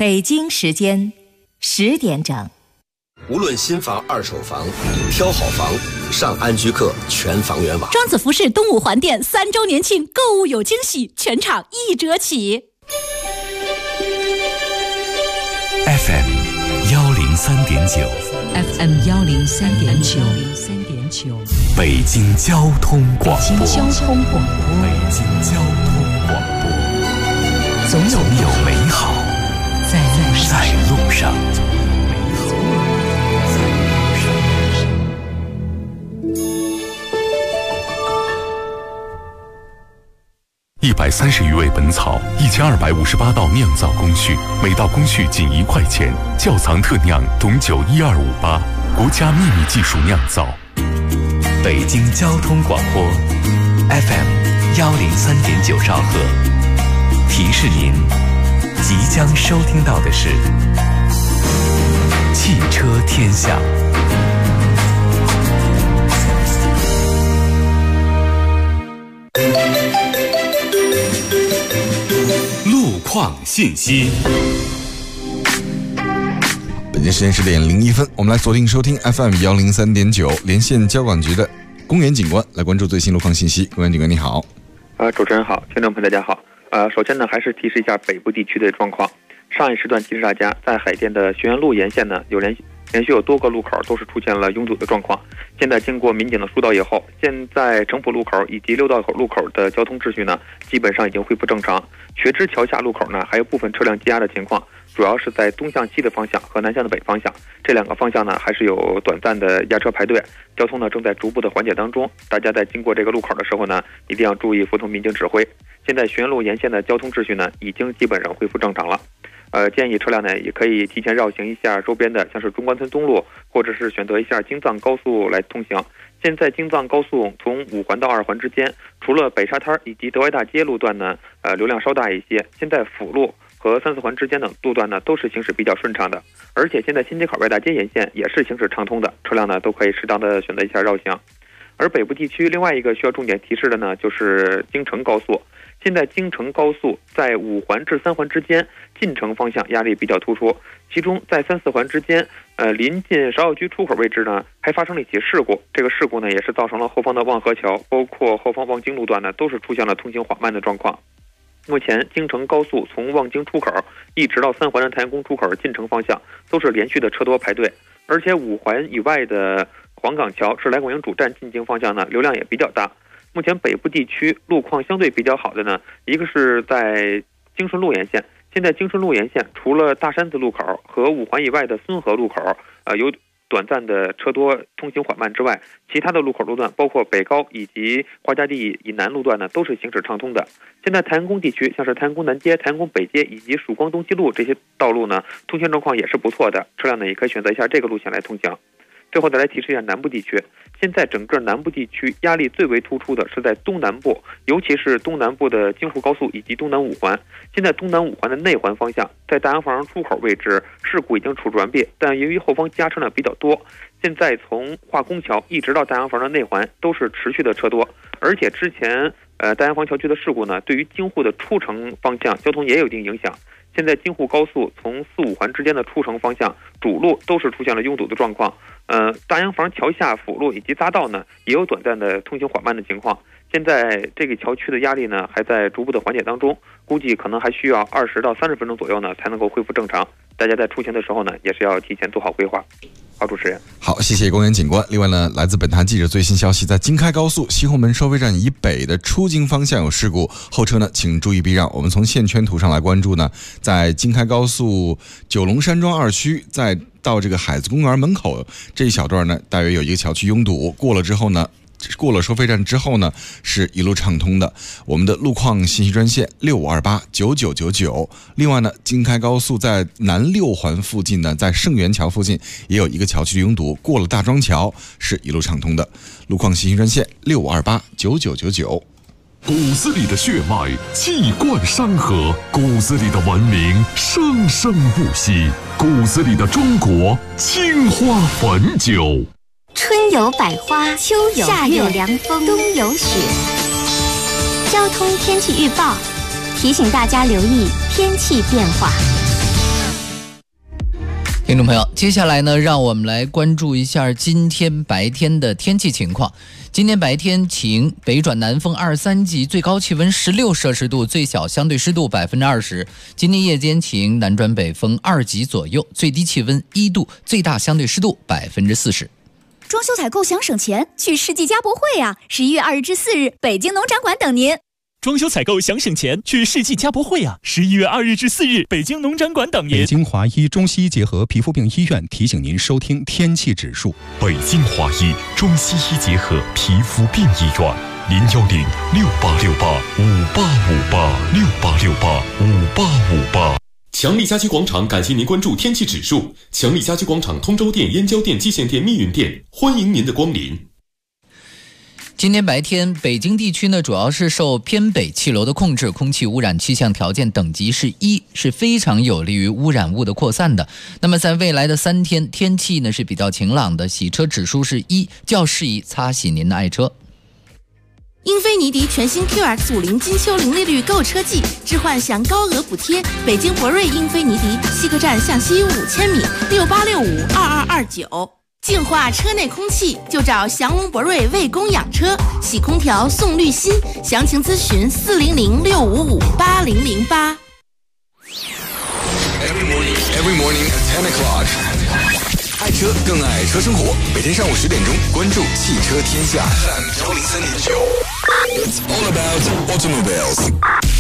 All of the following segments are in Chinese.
北京时间10点整。 无论新房、二手房，挑好房，上安居客全房源网。 庄子服饰东五环店3周年庆购物有惊喜，全场1折起。 FM 103.9 FM 103.9 北京交通广播。 北京交通广播。 北京交通广播。总有美好在路上。130余味本草，1258道酿造工序，每道工序仅1块钱。窖藏特酿董酒12588，国家秘密技术酿造。北京交通广播 FM 103.9兆赫，提示您即将收听到的是汽车天下。路况信息。 北京时间10点01分，我们来锁定收听 FM 103.9，连线交管局的公园警官来关注最新路况信息。公园警官你好。 主持人好，听众朋友大家好。首先呢，还是提示一下北部地区的状况。上一时段提示大家，在海淀的学园路沿线呢，连续有多个路口都是出现了拥堵的状况。现在经过民警的疏导以后，现在城浦路口以及六道口路口的交通秩序呢，基本上已经恢复正常。学知桥下路口呢，还有部分车辆积压的情况，主要是在东向西的方向和南向的北方向，这两个方向呢，还是有短暂的压车排队，交通呢正在逐步的缓解当中。大家在经过这个路口的时候呢，一定要注意服从民警指挥。现在学园路沿线的交通秩序呢，已经基本上恢复正常了。建议车辆呢也可以提前绕行一下周边的，像是中关村东路，或者是选择一下京藏高速来通行。现在京藏高速从5环到2环之间，除了北沙滩以及德外大街路段呢，流量稍大一些。现在辅路和3、4环之间的路段呢，都是行驶比较顺畅的。而且现在新街口外大街沿线也是行驶畅通的，车辆呢都可以适当的选择一下绕行。而北部地区另外一个需要重点提示的呢，就是京承高速。现在京承高速在5环至3环之间进城方向压力比较突出，其中在3、4环之间，临近芍药居出口位置呢，还发生了一起事故。这个事故呢，也是造成了后方的望河桥，包括后方望京路段呢，都是出现了通行缓慢的状况。目前京承高速从望京出口一直到3环的太阳宫出口进城方向，都是连续的车多排队，而且5环以外的黄岗桥至来广营主站进京方向呢，流量也比较大。目前北部地区路况相对比较好的呢，一个是在京顺路沿线。现在京顺路沿线除了大山子路口和5环以外的孙河路口有短暂的车多通行缓慢之外，其他的路口路段包括北高以及花家地以南路段呢，都是行驶畅通的。现在太阳宫地区，像是太阳宫南街、太阳宫北街以及曙光东西路这些道路呢，通行状况也是不错的，车辆呢也可以选择一下这个路线来通行。最后再来提示一下南部地区，现在整个南部地区压力最为突出的是在东南部，尤其是东南部的京沪高速以及东南5环。现在东南5环的内环方向，在大洋房出口位置事故已经处置完毕，但由于后方积压车辆比较多，现在从化工桥一直到大洋房的内环都是持续的车多，而且之前大洋房桥区的事故呢，对于京沪的出城方向交通也有一定影响。现在京沪高速从4、5环之间的出城方向主路都是出现了拥堵的状况，大洋房桥下辅路以及匝道呢也有短暂的通行缓慢的情况。现在这个桥区的压力呢还在逐步的缓解当中，估计可能还需要20到30分钟左右呢才能够恢复正常。大家在出行的时候呢也是要提前做好规划。好，主持人。 好，谢谢公园警官。另外呢，来自本台记者最新消息，在京开高速西红门收费站以北的出京方向有事故，后车呢请注意避让。我们从线圈图上来关注呢，在京开高速九龙山庄2区，在到这个海子公园门口这一小段呢，大约有一个小区拥堵，过了收费站之后呢，是一路畅通的。我们的路况信息专线65289999。另外呢，京开高速在南6环附近呢，在盛元桥附近也有一个桥区的拥堵，过了大庄桥是一路畅通的。路况信息专线65289999。 骨子里的血脉气贯山河，骨子里的文明生生不息，骨子里的中国青花汾酒。 春有百花，秋有夏有凉风，冬有雪。交通天气预报提醒大家留意天气变化。 听众朋友，接下来呢，让我们来关注一下今天白天的天气情况。今天白天晴，北转南风2、3级，最高气温16摄氏度，最小相对湿度20%。今天夜间晴，南转北风2级左右，最低气温1度，最大相对湿度40%。 装修采购想省钱，去世纪家博会啊！11月2日至4日，北京农展馆等您。 装修采购想省钱，去世纪家博会啊！11月2日至4日，北京农展馆等您。 北京华医中西医结合皮肤病医院提醒您收听天气指数。 北京华医中西医结合皮肤病医院，010-6868-5858，6868-5858。 强力家居广场感谢您关注天气指数。强力家居广场通州店、燕郊店、蓟县店、密云店，欢迎您的光临。 今天白天，北京地区呢主要是受偏北气流的控制，空气污染气象条件等级是1，是非常有利于污染物的扩散的。那么在未来的3天，天气呢是比较晴朗的，洗车指数是1，较适宜擦洗您的爱车。 英菲尼迪全新 QX50金秋零利率购车季，置换享高额补贴。北京博瑞英菲尼迪西客站向西5000米，68652229。净化车内空气就找祥龙博瑞为公养车，洗空调送滤芯，详情咨询400-655-8008。 Every morning at 10 o'clock. 爱车更爱车生活，每天上午10点钟，关注汽车天下 FM 103.9。It's all about automobiles.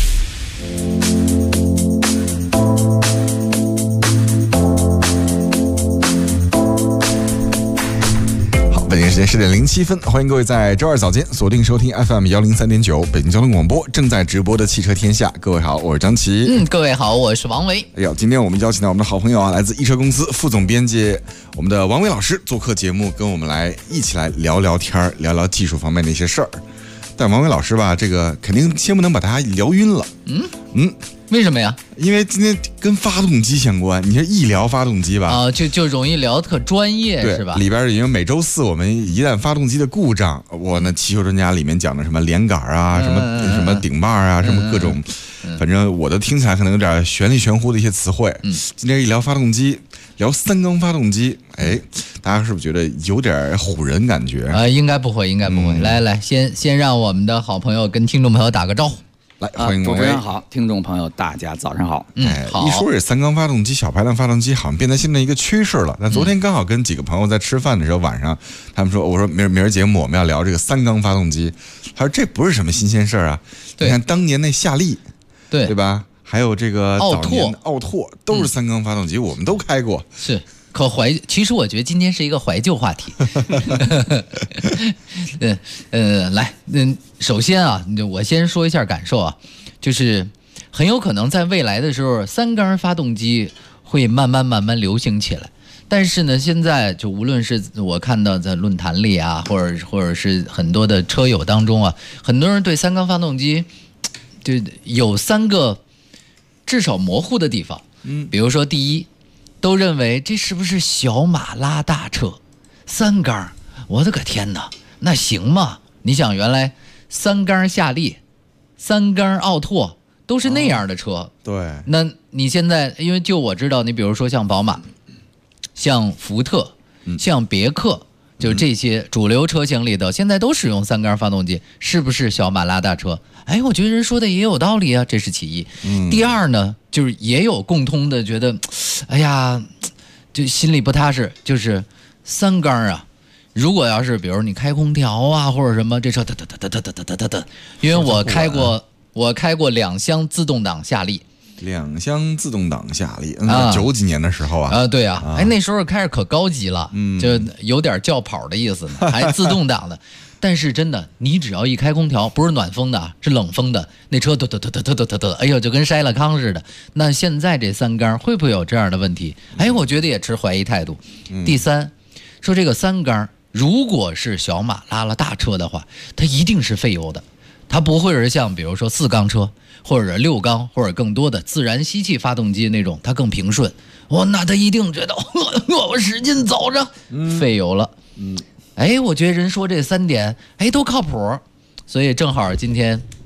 北京时间10点07分，欢迎各位在周二早间锁定收听 FM 103.9北京交通广播正在直播的汽车天下。各位好，我是张琪。 各位好，我是王维。 哎呦，今天我们邀请到我们的好朋友啊，来自易车公司副总编辑我们的王维老师做客节目，跟我们一起来聊聊天，聊聊技术方面的一些事儿。但王维老师吧，这个肯定先不能把大家聊晕了。 为什么呀？ 因为今天跟发动机相关，你是一聊发动机吧？ 啊，就容易聊特专业，是吧？ 里边因为每周4我们一旦发动机的故障，那汽修专家里面讲的什么连杆啊，什么顶把啊，什么各种，反正我都听起来可能有点玄里玄乎的一些词汇。今天一聊发动机，聊3缸发动机，大家是不是觉得有点唬人感觉？ 应该不会。来，先让我们的好朋友跟听众朋友打个招呼。 来，欢迎主持人好，听众朋友大家早上好。 好。一说这3缸发动机、小排量发动机，好像变得现在一个趋势了。那昨天刚好跟几个朋友在吃饭的时候，晚上他们说，我说明儿节目我们要聊这个3缸发动机，他说这不是什么新鲜事儿啊。你看当年那夏利，对吧？还有这个早年的奥拓都是3缸发动机，我们都开过。 是。其实我觉得今天是一个怀旧话题。来，首先啊，我先说一下感受啊，就是很有可能在未来的时候，3缸发动机会慢慢流行起来。但是呢，现在就无论是我看到在论坛里啊，或者是很多的车友当中啊，很多人对3缸发动机就有3个至少模糊的地方。比如说第一，都认为这是不是小马拉大车？3缸，我的个天哪，那行吗？你想原来3缸夏利、3缸奥拓都是那样的车， 对。 那你现在，因为就我知道，你比如说像宝马、像福特、像别克，就这些主流车型里头，现在都使用3缸发动机，是不是小马拉大车？我觉得人说的也有道理啊，这是其一。第二呢，就是也有共通的觉得，就心里不踏实，就是3缸啊，如果要是比如你开空调啊或者什么，这车哒，因为我开过2厢自动挡夏利。 2厢自动挡夏利，90几年的时候啊。 对啊，那时候开着可高级了，就有点轿跑的意思呢，还自动挡的。但是真的，你只要一开空调，不是暖风的，是冷风的，那车哒，哎呦，就跟筛了糠似的。那现在这3缸会不会有这样的问题？我觉得也持怀疑态度。第三，说这个3缸如果是小马拉了大车的话，它一定是费油的，它不会是像比如说4缸车或者6缸或者更多的自然吸气发动机那种，它更平顺。那它一定觉得我使劲走着，费油了。我觉得人说这3点，都靠谱，所以正好今天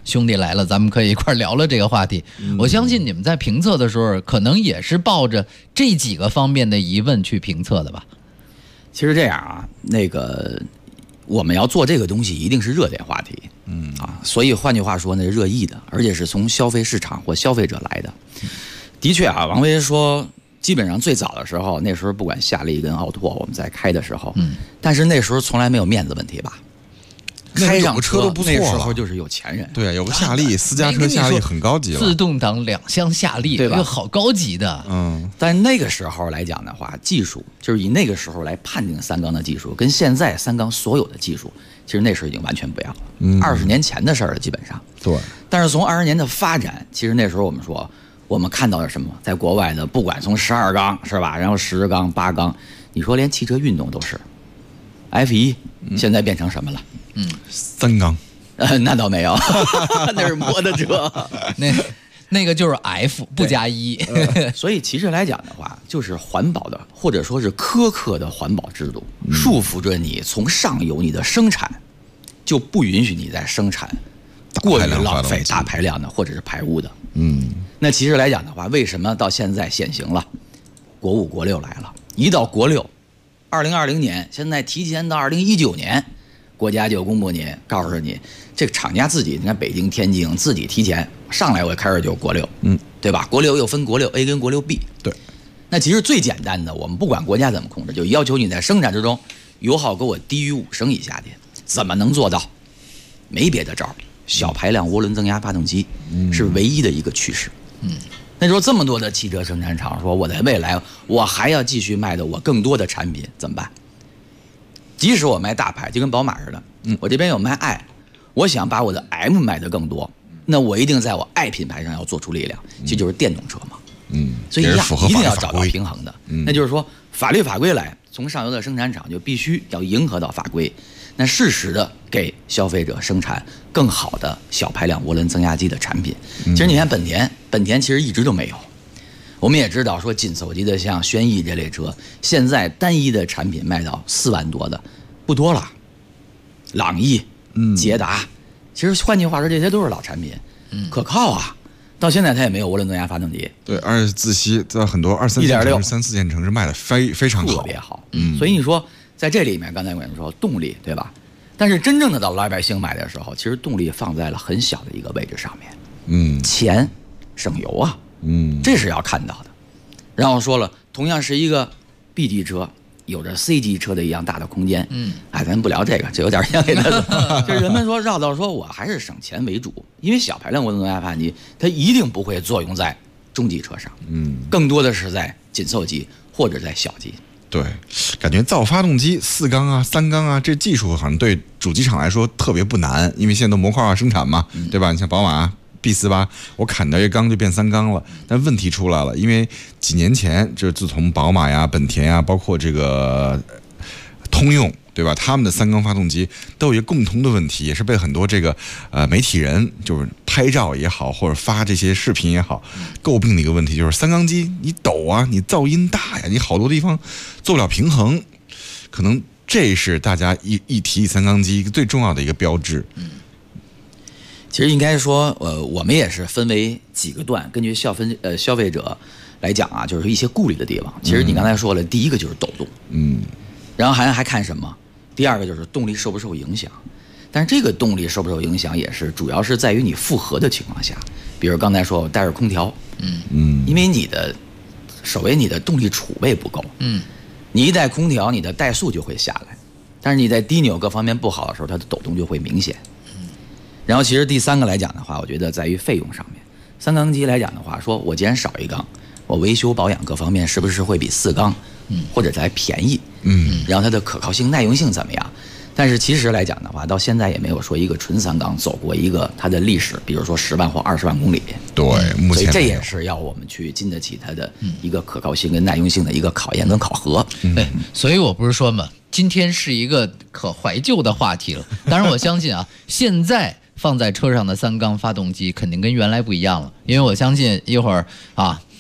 兄弟来了，咱们可以一块聊聊这个话题。我相信你们在评测的时候，可能也是抱着这几个方面的疑问去评测的吧？ 其实这样啊，我们要做这个东西，一定是热点话题，所以换句话说呢，热议的，而且是从消费市场或消费者来的。的确啊，王威说，基本上最早的时候，那时候不管夏利跟奥拓，我们在开的时候，但是那时候从来没有面子问题吧？开上车都不错了， 那时候就是有钱人。 对，有个夏利私家车，夏利很高级了， 自动挡2厢夏利， 对吧？ 好高级的。 但那个时候来讲的话，技术就是以那个时候来判定三缸的技术，跟现在三缸所有的技术，其实那时候已经完全不一样了。20年前的事儿了，基本上。 对。 但是从20年的发展，其实那时候我们说，我们看到了什么？在国外的，不管从12缸是吧，然后10缸、8缸，你说连汽车运动都是 F1，现在变成什么了 ？3缸。 那倒没有，那是摩托车。 那个就是 F 不加1。 所以其实来讲的话，就是环保的，或者说是苛刻的环保制度，束缚着你从上游你的生产，就不允许你再生产过于浪费、大排量的或者是排污的。那其实来讲的话，为什么到现在现行了？国5、国6来了，一到国6，2020年，现在提前到2019年，国家就公布你，告诉你这个厂家自己，你看北京、天津自己提前上来，我开始就国6，对吧？国6又分国6 A 跟国6 B， 对。 那其实最简单的，我们不管国家怎么控制，就要求你在生产之中油耗给我低于5升以下的，怎么能做到？没别的招，小排量涡轮增压发动机是唯一的一个趋势。那说这么多的汽车生产厂说，我在未来我还要继续卖的我更多的产品怎么办？即使我卖大牌，就跟宝马似的，我这边有卖 I， 我想把我的 M 卖得更多，那我一定在我 I 品牌上要做出力量，这就是电动车嘛。所以一定要找到平衡的。那就是说，法律法规来，从上游的生产厂就必须要迎合到法规，那适时的给消费者生产更好的小排量涡轮增压机的产品。其实你看本田其实一直都没有。我们也知道说紧凑级的像轩逸这类车，现在单一的产品卖到4万多的不多了。朗逸、捷达，其实换句话说，这些都是老产品，可靠啊。到现在它也没有涡轮增压发动机。 对，而且自吸在很多2、3线城市、3、4线城市卖的非常好， 特别好。所以你说在这里面，刚才我跟你说动力，对吧？但是真正的到老百姓买的时候，其实动力放在了很小的一个位置上面。钱省油啊。这是要看到的。然后说了，同样是一个 B 级车，有着 C 级车的一样大的空间。咱不聊这个，这有点像给他的。就是人们说绕道说，我还是省钱为主，因为小排量涡轮增压发动机它一定不会作用在中级车上，更多的是在紧凑级或者在小级。 对，感觉造发动机4缸啊、3缸啊，这技术好像对主机厂来说特别不难，因为现在都模块化生产嘛，对吧？你像宝马B48，我砍掉一缸就变3缸了。但问题出来了，因为几年前，就是自从宝马呀、本田呀，包括这个通用，对吧？他们的3缸发动机都有一个共同的问题，也是被很多这个媒体人就是拍照也好，或者发这些视频也好，诟病的一个问题就是3缸机你抖啊，你噪音大呀，你好多地方做不了平衡，可能这是大家一提3缸机最重要的一个标志。 其实应该说，我们也是分为几个段，根据消费者来讲啊，就是一些顾虑的地方。其实你刚才说了，第一个就是抖动，然后还看什么？第二个就是动力受不受影响。但是这个动力受不受影响，也是主要是在于你负荷的情况下，比如刚才说我带着空调，因为首先你的动力储备不够，你一带空调，你的怠速就会下来，但是你在低扭各方面不好的时候，它的抖动就会明显。然后其实第三个来讲的话，我觉得在于费用上面。3缸机来讲的话，说我既然少一缸，我维修保养各方面是不是会比4缸或者再便宜？然后它的可靠性、耐用性怎么样？但是其实来讲的话，到现在也没有说一个纯3缸走过一个它的历史，比如说10万或20万公里。 对，目前所以这也是要我们去经得起它的一个可靠性跟耐用性的一个考验跟考核。 所以我不是说嘛，今天是一个可怀旧的话题了。当然我相信啊，现在放在车上的3缸发动机肯定跟原来不一样了，因为我相信一会儿啊，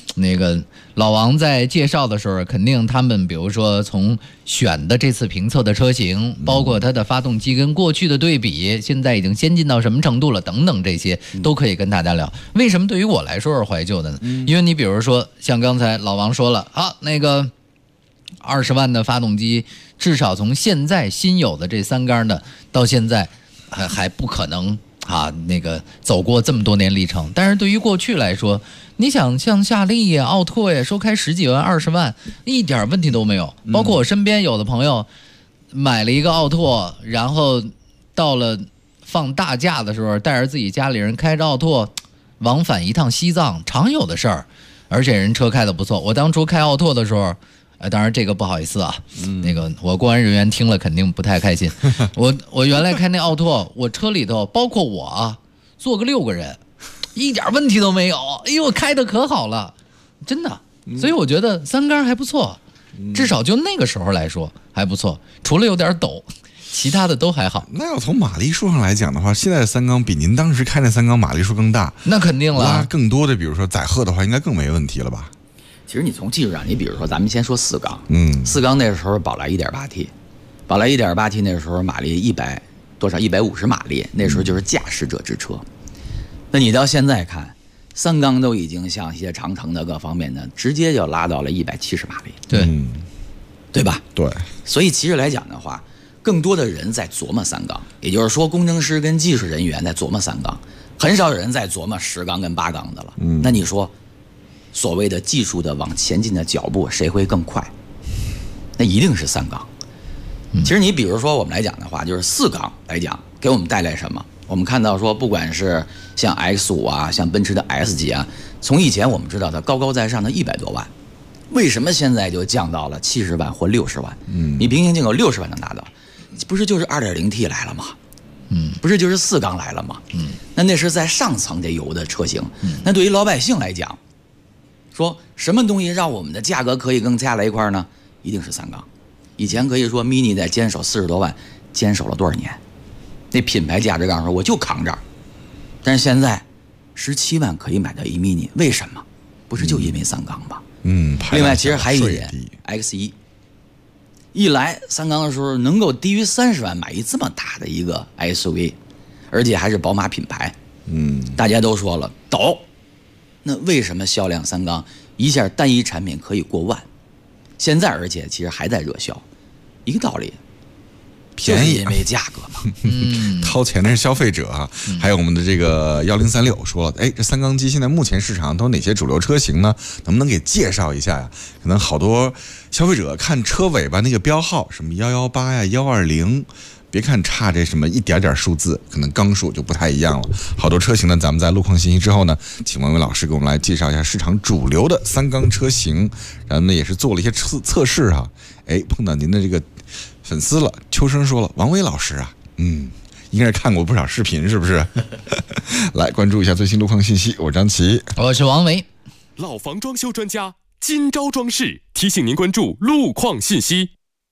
那个老王在介绍的时候，肯定他们比如说从选的这次评测的车型，包括它的发动机跟过去的对比，现在已经先进到什么程度了等等，这些都可以跟大家聊。为什么对于我来说是怀旧的呢？因为你比如说像刚才老王说了啊，那个20万的发动机，至少从现在新有的这3缸的到现在还不可能啊，那个走过这么多年历程。但是对于过去来说，你想像夏利呀、奥拓呀，说开10几万、20万，一点问题都没有。包括我身边有的朋友买了一个奥拓，然后到了放大假的时候，带着自己家里人开着奥拓往返一趟西藏，常有的事儿。而且人车开得不错。我当初开奥拓的时候，当然这个不好意思啊，那个我公安人员听了肯定不太开心。我原来开那奥拓，我车里头包括我啊，坐个6个人。一点问题都没有，哎呦，开的可好了，真的。所以我觉得3缸还不错，至少就那个时候来说还不错，除了有点抖，其他的都还好。 那要从马力数上来讲的话，现在的3缸比您当时开那3缸马力数更大， 那肯定了。 拉更多的，比如说载荷的话，应该更没问题了吧？ 其实你从技术上，你比如说咱们先说4缸，4缸那时候宝来 1.8T， 宝来 1.8T 那时候马力150马力，那时候就是驾驶者之车。那你到现在看，3缸都已经像一些长城的各方面的，直接就拉到了170马力，对吧？ 对。 所以其实来讲的话，更多的人在琢磨3缸，也就是说，工程师跟技术人员在琢磨3缸，很少有人在琢磨10缸跟8缸的了。那你说，所谓的技术的往前进的脚步，谁会更快？那一定是3缸。其实你比如说我们来讲的话，就是4缸来讲，给我们带来什么？我们看到说，不管是像 X5 啊，像奔驰的 S 级啊，从以前我们知道它高高在上的100多万，为什么现在就降到了70万或60万？你平行进口60万能达到，不是就是 2.0T 来了吗？不是就是4缸来了吗？那是在上层的油的车型。那对于老百姓来讲，说什么东西让我们的价格可以更加在一块呢？一定是3缸。以前可以说 Mini 在坚守40多万，坚守了多少年？那品牌价值杠说我就扛这儿，但是现在17万可以买到一 mini， 为什么？不是就因为3缸吗？另外其实还有一点 ，X1 一来3缸的时候能够低于30万买一这么大的一个 SUV， 而且还是宝马品牌，大家都说了抖，那为什么销量3缸一下单一产品可以过万？现在而且其实还在热销，一个道理。便宜，因为价格嘛， 掏钱的是消费者啊。还有我们的这个1036说了，这3缸机现在目前市场都有哪些主流车型呢？能不能给介绍一下呀？可能好多消费者看车尾巴那个标号，什么118呀、120，别看差这什么一点点数字，可能缸数就不太一样了。好多车型呢，咱们在路况信息之后呢，请王伟老师给我们来介绍一下市场主流的3缸车型。咱们也是做了一些测试哈，碰到您的这个粉丝了，秋生说了，王伟老师啊，应该是看过不少视频，是不是？来关注一下最新路况信息，我张琪， 我是王伟。 老房装修专家今朝装饰提醒您关注路况信息。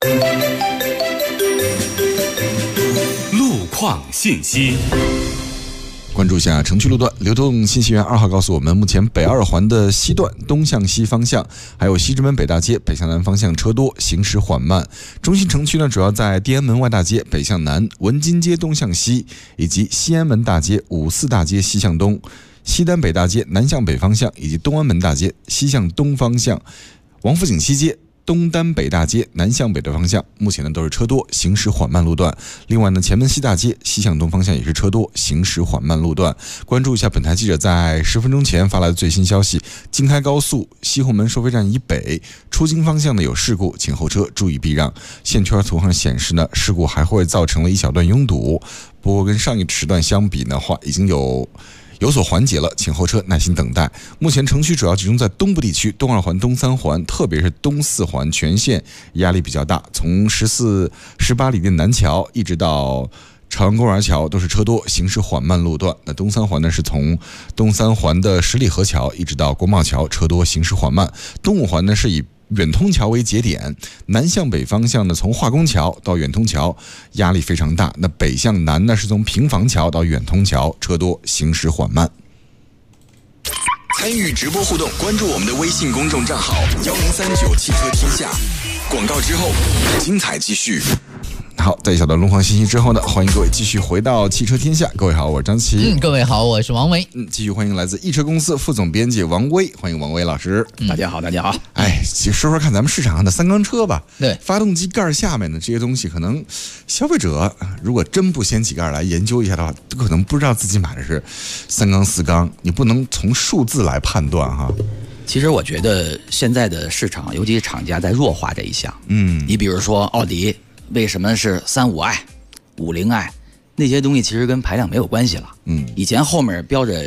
路况信息。 关注一下城区路段，流动信息员2号告诉我们，目前北2环的西段东向西方向，还有西直门北大街北向南方向车多，行驶缓慢。中心城区呢，主要在地安门外大街北向南、文津街东向西，以及西安门大街、五四大街西向东、西单北大街南向北方向，以及东安门大街西向东方向、王府井西街东单北大街南向北的方向，目前呢都是车多，行驶缓慢路段。另外呢，前门西大街西向东方向也是车多，行驶缓慢路段。关注一下本台记者在10分钟前发来的最新消息：京开高速西红门收费站以北出京方向呢有事故，请后车注意避让。线圈图上显示呢，事故还会造成了一小段拥堵，不过跟上一时段相比的话，已经有所缓解了，请后车耐心等待。目前城区主要集中在东部地区，东2环、东3环，特别是东4环全线压力比较大。从14、18里店南桥一直到朝阳公园桥都是车多，行驶缓慢路段。那东3环呢，是从东3环的十里河桥一直到国贸桥，车多，行驶缓慢。东5环呢是以远通桥为节点，南向北方向呢，从化工桥到远通桥压力非常大。那北向南呢，是从平房桥到远通桥，车多，行驶缓慢。 参与直播互动，关注我们的微信公众账号1039汽车天下。广告之后，精彩继续。 好，在一小段龙皇信息之后呢，欢迎各位继续回到汽车天下。各位好，我是张琪。 各位好，我是王维。 继续欢迎来自易车公司副总编辑王威，欢迎王威老师。 大家好，大家好。 说说看咱们市场上的三缸车吧。 对， 发动机盖下面的这些东西，可能消费者如果真不掀起盖来研究一下的话，可能不知道自己买的是三缸四缸，你不能从数字来判断哈。 其实我觉得现在的市场，尤其是厂家在弱化这一项。你比如说奥迪。为什么是35i、50i 那些东西其实跟排量没有关系了。以前后面标着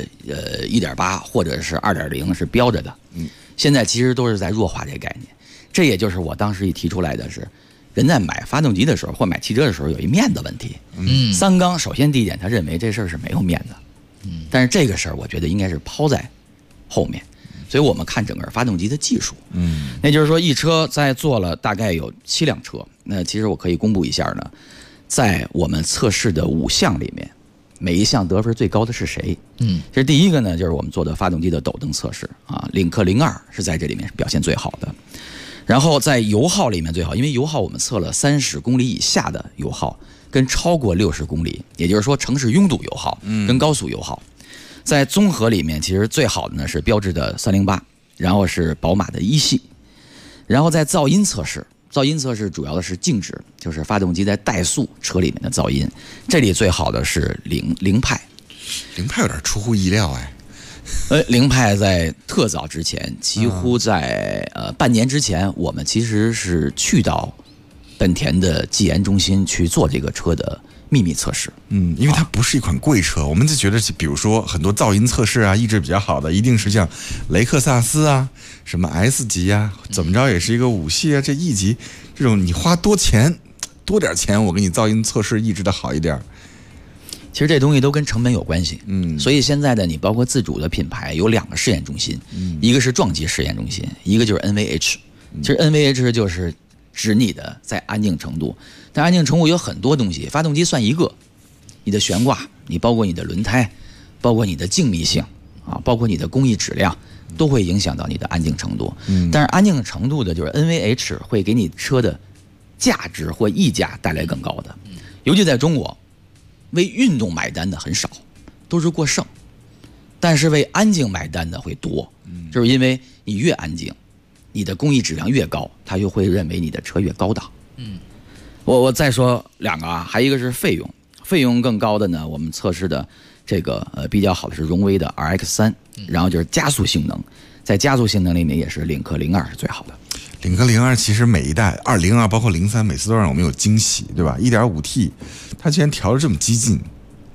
1.8或者是2.0是标着的。现在其实都是在弱化这个概念。这也就是我当时一提出来的是，人在买发动机的时候或买汽车的时候有一面子问题。三缸首先第一点，他认为这事儿是没有面子。但是这个事儿我觉得应该是抛在后面。所以我们看整个发动机的技术，那就是说，一车在做了大概有7辆车。那其实我可以公布一下呢，在我们测试的5项里面，每一项得分最高的是谁？这是第一个呢，就是我们做的发动机的抖蹬测试啊，领克02是在这里面表现最好的。然后在油耗里面最好，因为油耗我们测了30公里以下的油耗，跟超过60公里，也就是说城市拥堵油耗跟高速油耗。在综合里面，其实最好的呢是标致的308，然后是宝马的一系，然后在噪音测试，噪音测试主要的是静止，就是发动机在怠速车里面的噪音，这里最好的是凌派。 凌派有点出乎意料哎。 凌派在特早之前，几乎在半年之前，我们其实是去到本田的技研中心去做这个车的秘密测试。 因为它不是一款贵车，我们就觉得比如说很多噪音测试啊，意志比较好的一定是像雷克萨斯啊，什么 S 级啊，怎么着也是一个5系啊，这 E 级这种你花多点钱，我给你噪音测试意志的好一点。 其实这东西都跟成本有关系。所以现在的你包括自主的品牌有2个试验中心，一个是撞击试验中心，一个就是 NVH。其实 NVH 就是指你的在安静程度，但安静程度有很多东西，发动机算一个，你的悬挂，你包括你的轮胎，包括你的静谧性啊，包括你的工艺质量，都会影响到你的安静程度。但是安静程度的就是 NVH 会给你车的价值或溢价带来更高的。尤其在中国，为运动买单的很少，都是过剩，但是为安静买单的会多，就是因为你越安静，你的工艺质量越高，他就会认为你的车越高档。我再说2个啊，还一个是费用更高的呢，我们测试的这个比较好的是荣威的 RX3，然后就是加速性能，在加速性能里面也是领克02是最好的。 领克02其实每一代202包括03每次都让我们有惊喜，对吧？ 1.5T 它竟然调得这么激进。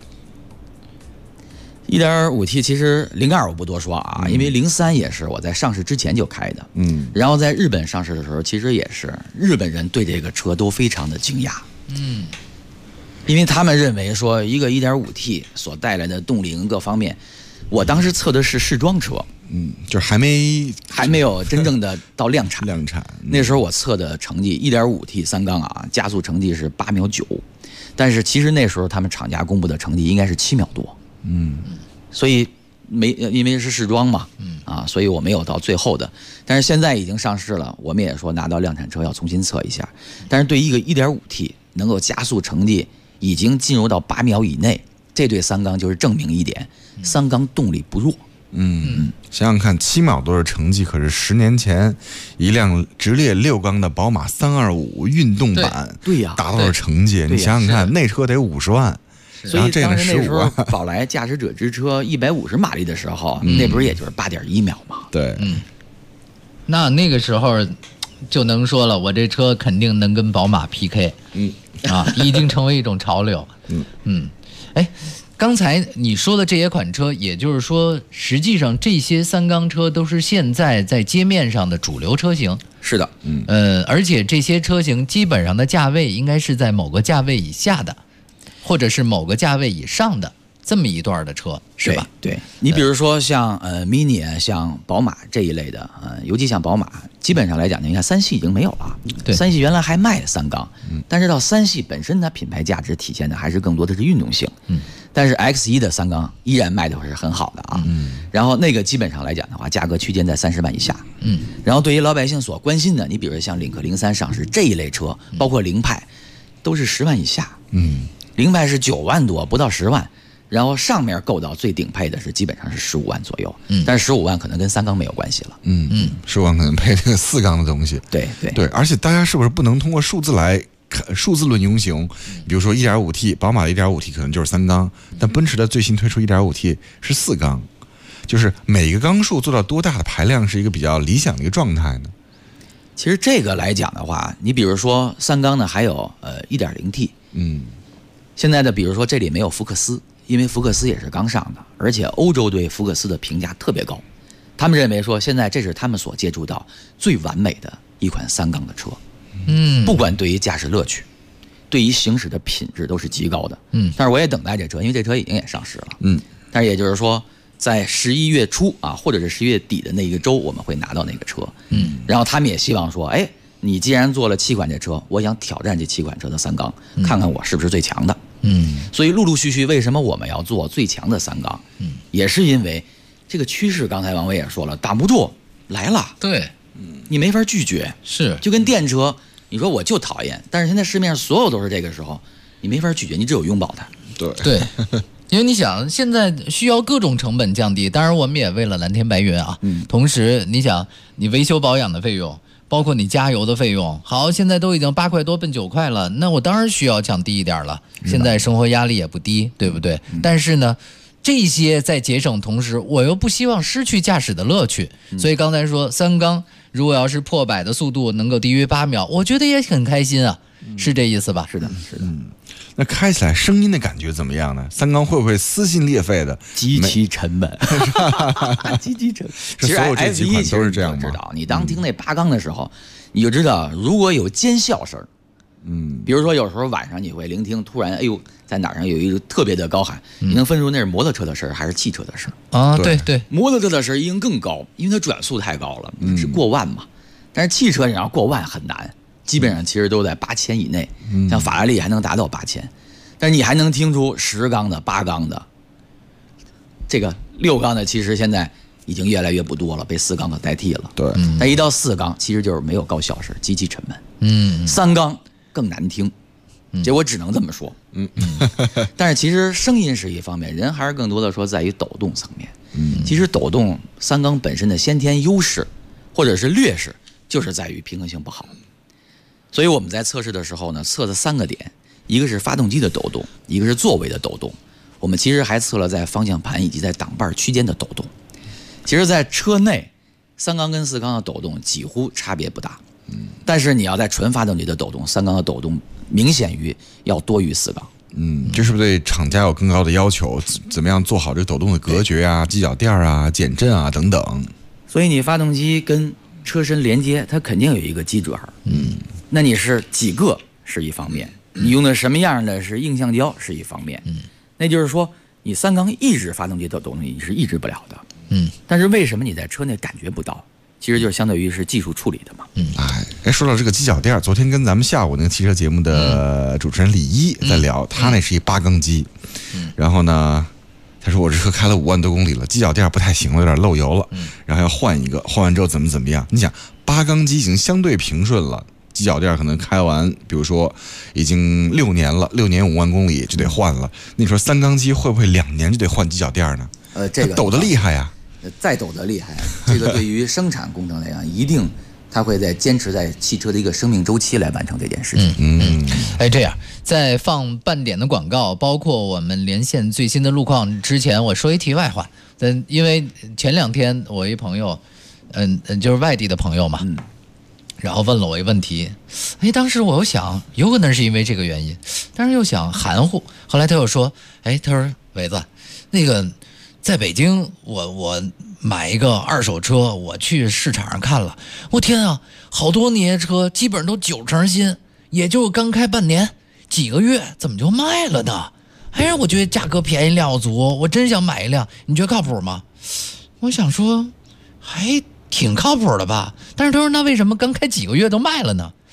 1.5T 其实02我不多说啊，因为03也是我在上市之前就开的。然后在日本上市的时候，其实也是日本人对这个车都非常的惊讶。因为他们认为说一个 1.5T 所带来的动力各方面，我当时测的是试装车。 就是还没有真正的到量产。那时候我测的成绩 1.5T 三缸啊，加速成绩是8秒9，但是其实那时候他们厂家公布的成绩应该是7秒多。所以因为是试装嘛，所以我没有到最后的。但是现在已经上市了，我们也说拿到量产车要重新测一下。但是对一个 1.5T 能够加速成绩已经进入到8秒以内，这对三缸就是证明一点，三缸动力不弱。 想想看，7秒多的成绩，可是10年前一辆直列6缸的宝马325运动版对呀达到了成绩。你想想看，那车得50万， 所以当时那时候宝来驾驶者之车150马力的时候，那不是也就是8.1秒吗？ 对， 那个时候就能说了，我这车肯定能跟宝马 PK。已经成为一种潮流。刚才你说的这些款车，也就是说，实际上这些三缸车都是现在在街面上的主流车型。 是的， 而且这些车型基本上的价位应该是在某个价位以下的，或者是某个价位以上的这么一段的车，是吧？ 对，你比如说像mini，像宝马这一类的，尤其像宝马，基本上来讲，你看3系已经没有了。 对 ，3系原来还卖三缸，但是到3系本身它品牌价值体现的还是更多的是运动性。 但是 X1的三缸依然卖的会是很好的啊。然后那个基本上来讲的话，价格区间在30万以下。然后对于老百姓所关心的，你比如像领克03上市这一类车，包括凌派，都是10万以下。凌派是9万多，不到10万。然后上面够到最顶配的是基本上是15万左右，但是15万可能跟三缸没有关系了。 15万可能配这个4缸的东西。 对， 而且大家是不是不能通过数字论英雄？比如说 1.5T， 宝马的 1.5T 可能就是3缸，但奔驰的最新推出 1.5T 是4缸，就是每个缸数做到多大的排量是一个比较理想的一个状态呢？ 其实这个来讲的话，你比如说3缸呢，还有1.0T。现在的比如说这里没有福克斯。因为福克斯也是刚上的，而且欧洲对福克斯的评价特别高，他们认为说现在这是他们所接触到最完美的一款3缸的车。不管对于驾驶乐趣，对于行驶的品质都是极高的。但是我也等待这车，因为这车已经也上市了。但是也就是说，在11月初啊，或者是11月底的那一个周，我们会拿到那个车。然后他们也希望说，哎，你既然做了7款这车，我想挑战这7款车的3缸，看看我是不是最强的。所以陆陆续续，为什么我们要做最强的3缸？也是因为这个趋势，刚才王伟也说了，挡不住来了。 对， 你没法拒绝。 是， 就跟电车，你说我就讨厌，但是现在市面上所有都是这个时候，你没法拒绝，你只有拥抱它。 对，因为你想，现在需要各种成本降低，当然我们也为了蓝天白云啊。同时你想，你维修保养的费用，包括你加油的费用，好，现在都已经8块多奔9块了，那我当然需要降低一点了。现在生活压力也不低，对不对？但是呢，这些在节省同时，我又不希望失去驾驶的乐趣，所以刚才说3缸如果要是破100的速度能够低于8秒，我觉得也很开心啊，是这意思吧？ 是的。 那开起来声音的感觉怎么样呢？3缸会不会撕心裂肺的？ 极其沉稳，极其沉稳。其实所有这几款都是这样吗？ 你当听那8缸的时候，你就知道，如果有尖笑声，比如说有时候晚上你会聆听，突然哎呦，在哪儿有一个特别的高喊，你能分出那是摩托车的声还是汽车的声啊？对， 摩托车的声音更高，因为它转速太高了，是过万嘛。但是汽车你要过万很难。基本上其实都在8000以内，像法拉利还能达到8000，但是你还能听出10缸的、8缸的，这个6缸的其实现在已经越来越不多了，被4缸的代替了。 对， 但一到4缸其实就是没有高效声，极其沉闷。3缸更难听，这我只能这么说。但是其实声音是一方面，人还是更多的说在于抖动层面。其实抖动3缸本身的先天优势或者是劣势，就是在于平衡性不好。所以我们在测试的时候呢，测了3个点，一个是发动机的抖动，一个是座位的抖动，我们其实还测了在方向盘以及在挡把区间的抖动。其实在车内3缸跟4缸的抖动几乎差别不大，但是你要在纯发动机的抖动，3缸的抖动明显于要多于4缸。 这是不是对厂家有更高的要求？怎么样做好这个抖动的隔绝啊、犄角垫啊、减震啊等等？ 所以你发动机跟车身连接，它肯定有一个基转。那你是几个是一方面，你用的什么样的是硬橡胶是一方面。那就是说你3缸抑制发动机的抖动你是抑制不了的。但是为什么你在车内感觉不到？其实就是相对于是技术处理的嘛。 说到这个犄角垫，昨天跟咱们下午那个汽车节目的主持人李一在聊，他那是一8缸机，然后呢，他说我这车开了5万多公里了，犄角垫不太行了，有点漏油了，然后要换一个，换完之后怎么样？你想8缸机已经相对平顺了，犄角垫可能开完，比如说已经6年了，6年5万公里就得换了。你说3缸机会不会2年就得换犄角垫呢？ 这个抖得厉害呀。 再抖得厉害，这个对于生产工程来讲，一定它会在坚持在汽车的一个生命周期来完成这件事情。 这样在放半点的广告，包括我们连线最新的路况之前，我说一题外话。因为前2天我一朋友，就是外地的朋友嘛，然后问了我一个问题，当时我又想，有可能是因为这个原因，但是又想含糊。后来他又说，他说伟子，那个。在北京，我买一个2手车，我去市场上看了，我天啊，好多那些车基本上都9成新，也就刚开半年，几个月怎么就卖了呢？我觉得价格便宜，量又足，我真想买一辆，你觉得靠谱吗？我想说，还挺靠谱的吧。但是他说，那为什么刚开几个月都卖了呢？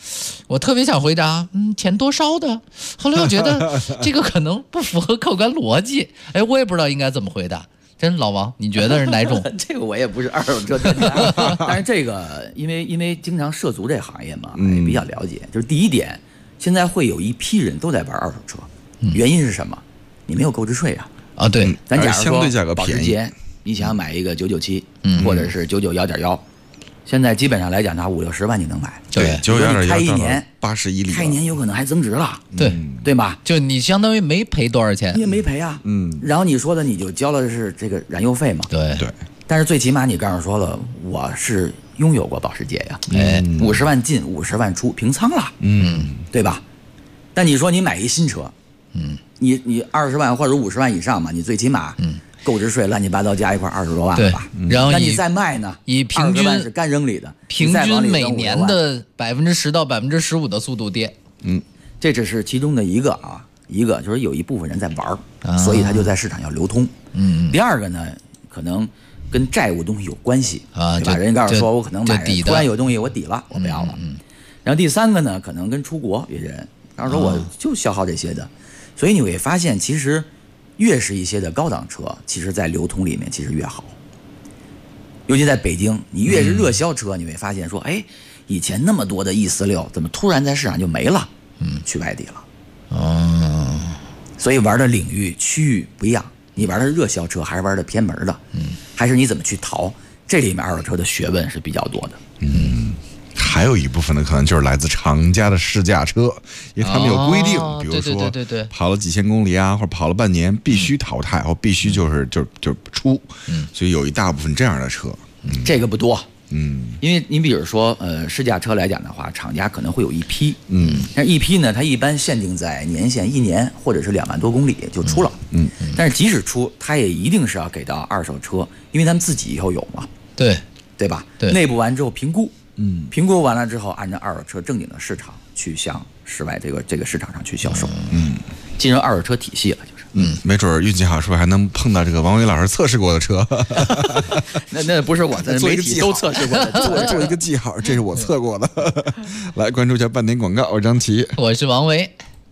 我特别想回答，钱多烧的。后来我觉得这个可能不符合客观逻辑，哎，我也不知道应该怎么回答。真老王，你觉得是哪种？ 这个我也不是二手车专家，但是这个因为经常涉足这行业嘛，也比较了解。就是第一点，现在会有一批人都在玩二手车，原因是什么？你没有购置税啊。 啊，对， 咱假如相对价格说保便宜时捷，你想买一个997，或者是991.1，现在基本上来讲，它50-60万你能买。 对 ，991.1 开一年 81里， 开一年有可能还增值了。对吧？ 就你相当于没赔多少钱， 你也没赔啊。然后你说的你就交了的是这个燃油费嘛。 对。 但是最起码你刚才说了，我是拥有过保时捷呀，50万进50万出，平仓了，对吧？但你说你买一新车，你20万或者50万以上嘛，你最起码购置税乱七八糟加一块20多万了吧？ 然后那你再卖呢？ 以平均 20万是干扔里的， 平均每年的10%到15%的速度跌。 这只是其中的一个啊，一个就是有一部分人在玩所以他就在市场要流通。第二个呢，可能跟债务东西有关系对吧？人家告诉说我可能买突然有东西我抵了，我不要了。然后第三个呢，可能跟出国别人，然后说我就消耗这些的，所以你会发现，其实越是一些的高档车，其实在流通里面其实越好。尤其在北京，你越是热销车，你会发现说，哎，以前那么多的E46，怎么突然在市场就没了？去外地了。所以玩的领域区域不一样，你玩的热销车还是玩的偏门的，还是你怎么去淘？这里面二手车的学问是比较多的。 还有一部分呢，可能就是来自厂家的试驾车，因为他们有规定，比如说跑了几千公里啊，或者跑了半年，必须淘汰，或必须就出，所以有一大部分这样的车。 这个不多，因为你比如说试驾车来讲的话，厂家可能会有一批，但一批呢，它一般限定在年限1年或者是2万多公里就出了，但是即使出，它也一定是要给到二手车，因为他们自己以后有嘛，对吧？内部完之后评估。评估完了之后，按照二手车正经的市场去向室外这个市场上去销售，进入二手车体系了，就是没准运气好，是不是还能碰到这个王伟老师测试过的车？ 那不是我，咱媒体都测试过的， 做一个记号，这是我测过的。来关注一下半点广告，我是张琪， 我是王维。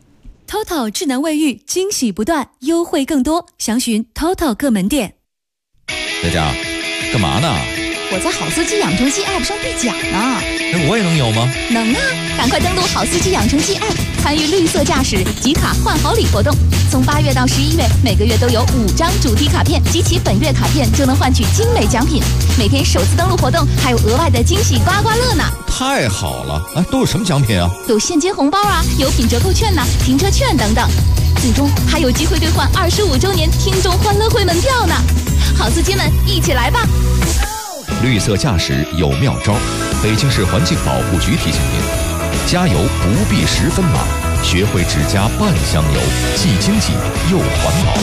TOTO 智能卫浴惊喜不断，优惠更多，详询 TOTO 各门店。 佳佳，干嘛呢？ 我在好司机养成记 App 上兑奖呢。 那我也能有吗？ 能啊！赶快登录好司机养成记 App， 参与绿色驾驶集卡换好礼活动。从8月到11月，每个月都有5张主题卡片，集齐本月卡片就能换取精美奖品。每天首次登录活动还有额外的惊喜刮刮乐呢！ 太好了！都有什么奖品啊？ 有现金红包啊，有品折扣券呐、停车券等等。最终还有机会兑换25周年听众欢乐会门票呢！好司机们，一起来吧！ 绿色驾驶有妙招，北京市环境保护局提醒您：加油不必10分满，学会只加半箱油，既经济又环保。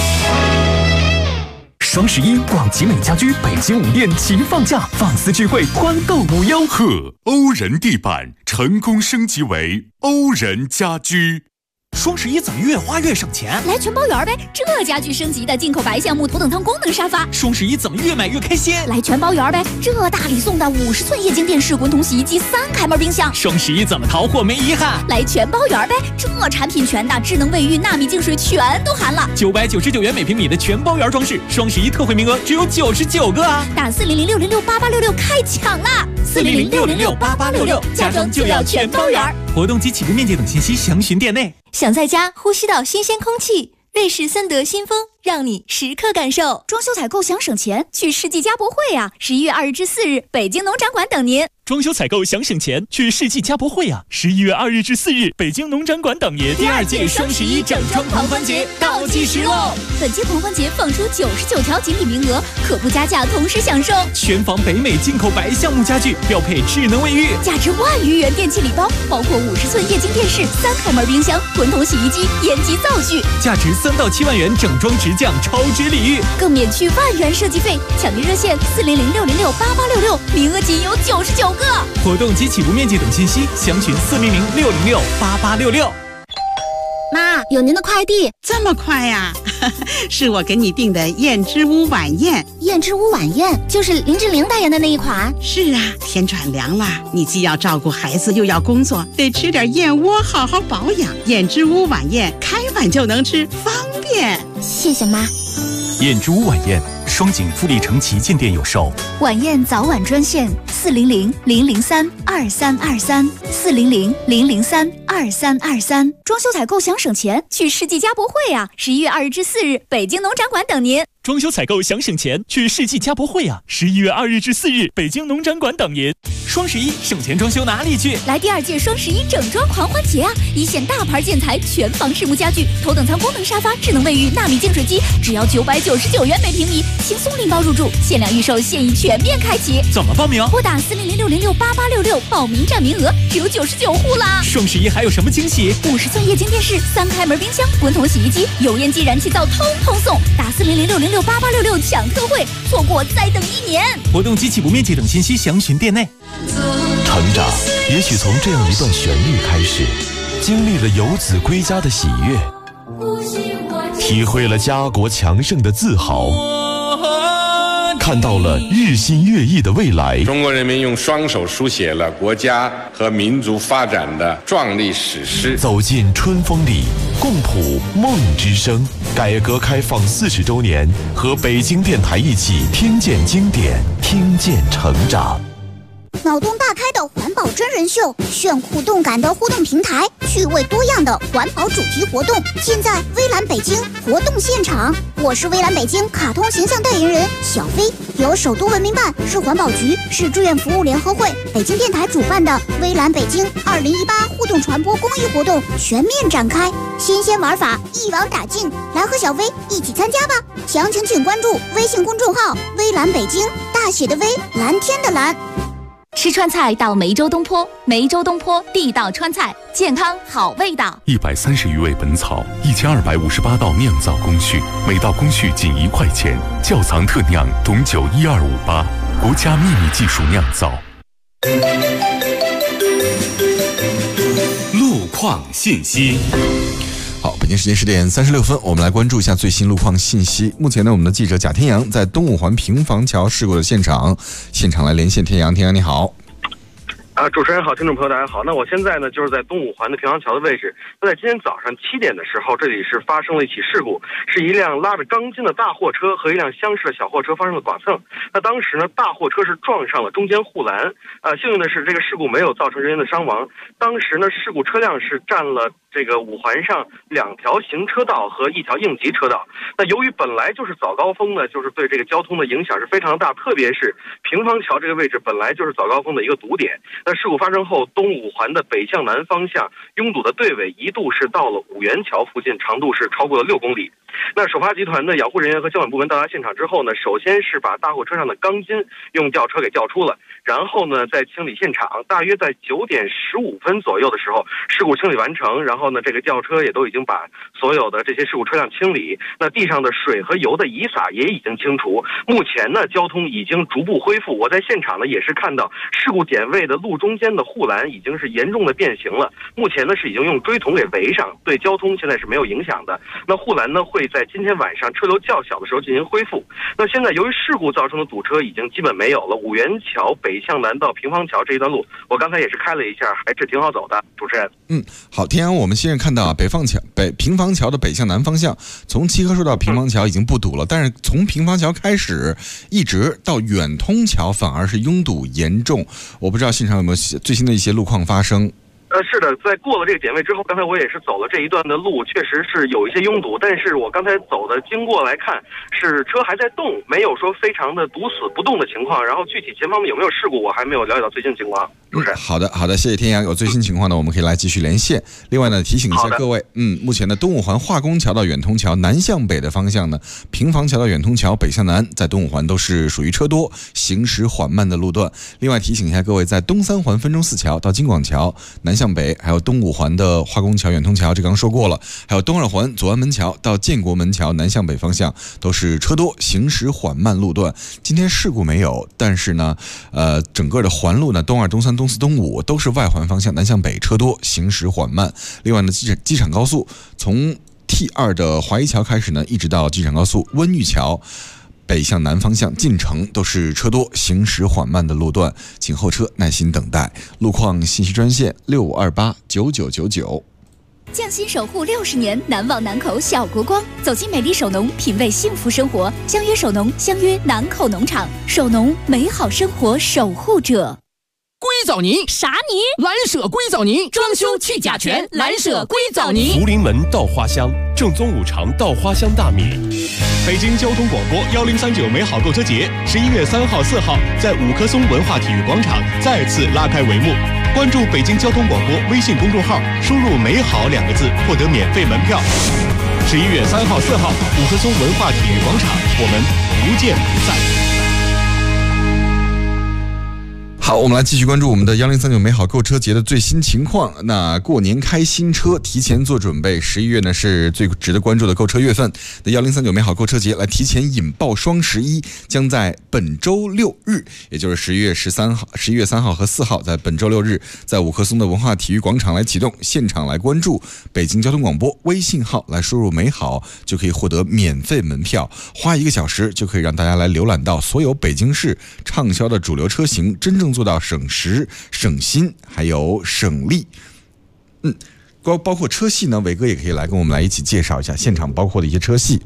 双11广集美家居北京5店齐放假，放肆聚会，团购无忧。 贺欧人地板成功升级为欧人家居。 双11怎么越花越省钱？ 来全包圆呗！这家具升级的进口白橡木头等舱功能沙发。 双11怎么越买越开心？ 来全包圆呗！这大礼送的50寸液晶电视、滚筒洗衣机、3开门冰箱。 双11怎么淘货没遗憾？ 来全包圆呗！这产品全的，智能卫浴、纳米净水全都含了。 999元每平米的全包圆装饰，双11特惠名额只有99个啊！ 打400-606-8866开抢啦！400-606-8866，家装就要全包圆。 活动及起步面积等信息详询店内。 想在家呼吸到新鲜空气，瑞士森德新风让你时刻感受。 装修采购想省钱，去世纪家博会啊！11月2日至4日，北京农展馆等您。 装修采购想省钱，去世纪家博会啊！11月2日至4日，北京农展馆等您。 第2届双11整装狂欢节倒计时喽！本届狂欢节放出99条锦鲤名额，可不加价同时享受。 全房北美进口白橡木家具，标配智能卫浴， 价值1万余元电器礼包，包括50寸液晶电视、3开门冰箱、滚筒洗衣机、烟机灶具， 价值3到7万元整装直降超值礼遇， 更免去1万元设计费。抢订热线400-606-8866，名额仅有99个。 活动及起步面积等信息详询400-606-8866。 妈， 有您的快递。 这么快呀？是我给你订的燕之屋晚宴。 燕之屋晚宴就是林志玲代言的那一款。 是啊，天转凉了，你既要照顾孩子又要工作，得吃点燕窝好好保养。燕之屋晚宴开碗就能吃，方便。 谢谢妈。 燕之屋晚宴，双井富力城旗舰店有售。 晚宴早晚专线400-003-2323，400-003-2323。装修采购想省钱，去世纪家博会啊！11月2日至4日，北京农展馆等您。 装修采购想省钱，去世纪家博会啊！11月2日至4日，北京农展馆等您。双11省钱装修哪里去？ 来第2届双11整装狂欢节啊！一线大牌建材、全房实木家具、头等舱功能沙发、智能卫浴、纳米净水机，只要999元每平米，轻松拎包入住，限量预售，现已全面开启。 怎么报名？ 拨打400-606-8866，报名占名额只有99户啦！ 双11还有什么惊喜 ？50寸液晶电视、3开门冰箱、滚筒洗衣机、油烟机、燃气灶，通通送！打400-606-8866抢特惠，错过再等1年。 活动及起步面积等信息详询店内。 成长也许从这样一段旋律开始，经历了游子归家的喜悦，体会了家国强盛的自豪，看到了日新月异的未来。 中国人民用双手书写了国家和民族发展的壮丽史诗。 走进春风里，共谱梦之声。改革开放40周年，和北京电台一起听见经典，听见成长。 脑洞大开的环保真人秀，炫酷动感的互动平台，趣味多样的环保主题活动，尽在微蓝北京活动现场。我是微蓝北京卡通形象代言人小飞，由首都文明办、市环保局、市志愿服务联合会、北京电台主办的微蓝北京2018互动传播公益活动全面展开，新鲜玩法一网打尽，来和小飞一起参加吧！详情请关注微信公众号微蓝北京，大写的微，蓝天的蓝。 吃川菜到梅州东坡，梅州东坡地道川菜，健康好味道。 130余味本草，1258道酿造工序，每道工序仅1块钱，窖藏特酿，董酒12588，国家秘密技术酿造。 路况信息。 好，北京时间10点36分，我们来关注一下最新路况信息。目前呢，我们的记者贾天阳在东五环平房桥事故的现场来连线。天阳你好。 主持人好，听众朋友大家好。那我现在呢就是在东五环的平房桥的位置。那在今天早上7点的时候，这里是发生了一起事故，是一辆拉着钢筋的大货车和一辆厢式的小货车发生了剐蹭。那当时呢，大货车是撞上了中间护栏，幸运的是这个事故没有造成人员的伤亡。当时呢，事故车辆是占了这个五环上2条行车道和1条应急车道。那由于本来就是早高峰呢，就是对这个交通的影响是非常大，特别是平房桥这个位置本来就是早高峰的一个堵点。那事故发生后，东五环的北向南方向拥堵的队尾一度是到了五元桥附近，长度是超过了6公里。那首发集团的养护人员和交管部门到达现场之后呢，首先是把大货车上的钢筋用吊车给吊出了，然后呢再清理现场。大约在9点15分左右的时候，事故清理完成，然后呢这个吊车也都已经把所有的这些事故车辆清理，那地上的水和油的遗撒也已经清除。目前呢交通已经逐步恢复，我在现场呢也是看到事故点位的路中间的护栏已经是严重的变形了，目前呢是已经用锥桶给围上，对交通现在是没有影响的。那护栏呢会在今天晚上车流较小的时候进行恢复。那现在由于事故造成的堵车已经基本没有了，五元桥北向南到平房桥这一段路，我刚才也是开了一下，还是挺好走的。主持人， 好，天阳，我们现在看到啊，平房桥的北向南方向，从七棵树到平房桥已经不堵了，但是从平房桥开始一直到远通桥反而是拥堵严重。我不知道现场有没有最新的一些路况发生。 是的，在过了这个点位之后，刚才我也是走了这一段的路，确实是有一些拥堵，但是我刚才走的经过来看，是车还在动，没有说非常的堵死不动的情况。然后具体前方面有没有事故，我还没有了解到最新情况。 好的，谢谢天阳。有最新情况呢，我们可以来继续连线。另外呢，提醒一下各位，目前的东五环化工桥到远通桥南向北的方向呢，平房桥到远通桥北向南，在东五环都是属于车多、行驶缓慢的路段。另外提醒一下各位，在东三环分钟寺桥到京广桥南向北，还有东五环的化工桥、远通桥，这刚说过了，还有东二环左安门桥到建国门桥南向北方向都是车多，行驶缓慢路段。今天事故没有，但是呢，整个的环路呢，东二、东三、东四、东五都是外环方向南向北车多，行驶缓慢。另外呢，机场高速从 T2 的华谊桥开始呢，一直到机场高速温榆桥北向南方向进城都是车多，行驶缓慢的路段，请后车耐心等待。路况信息专线65289999。 匠心守护60年，难忘南口小国光。走进美丽首农，品味幸福生活。相约首农，相约南口农场。首农，美好生活守护者。 硅藻泥啥泥？ 蓝舍硅藻泥，装修去甲醛，蓝舍硅藻泥。 福临门稻花香，正宗五常稻花香大米。北京交通广播1039美好购车节11月3号、4号在五棵松文化体育广场再次拉开帷幕。关注北京交通广播微信公众号，输入“美好”2个字，获得免费门票。11月3号、4号，五棵松文化体育广场，我们不见不散。 好，我们来继续关注我们的1039美好购车节的最新情况。那过年开新车，提前做准备。11月呢是最值得关注的购车月份。那1039美好购车节来提前引爆双11，将在本周6日，也就是11月3号和4号，在本周6日，在五棵松的文化体育广场来启动，现场来关注北京交通广播微信号来输入美好，就可以获得免费门票，花1个小时就可以让大家来浏览到所有北京市畅销的主流车型，真正做到省时、省心，还有省力。包括车系呢，伟哥也可以来跟我们来一起介绍一下现场包括的一些车系。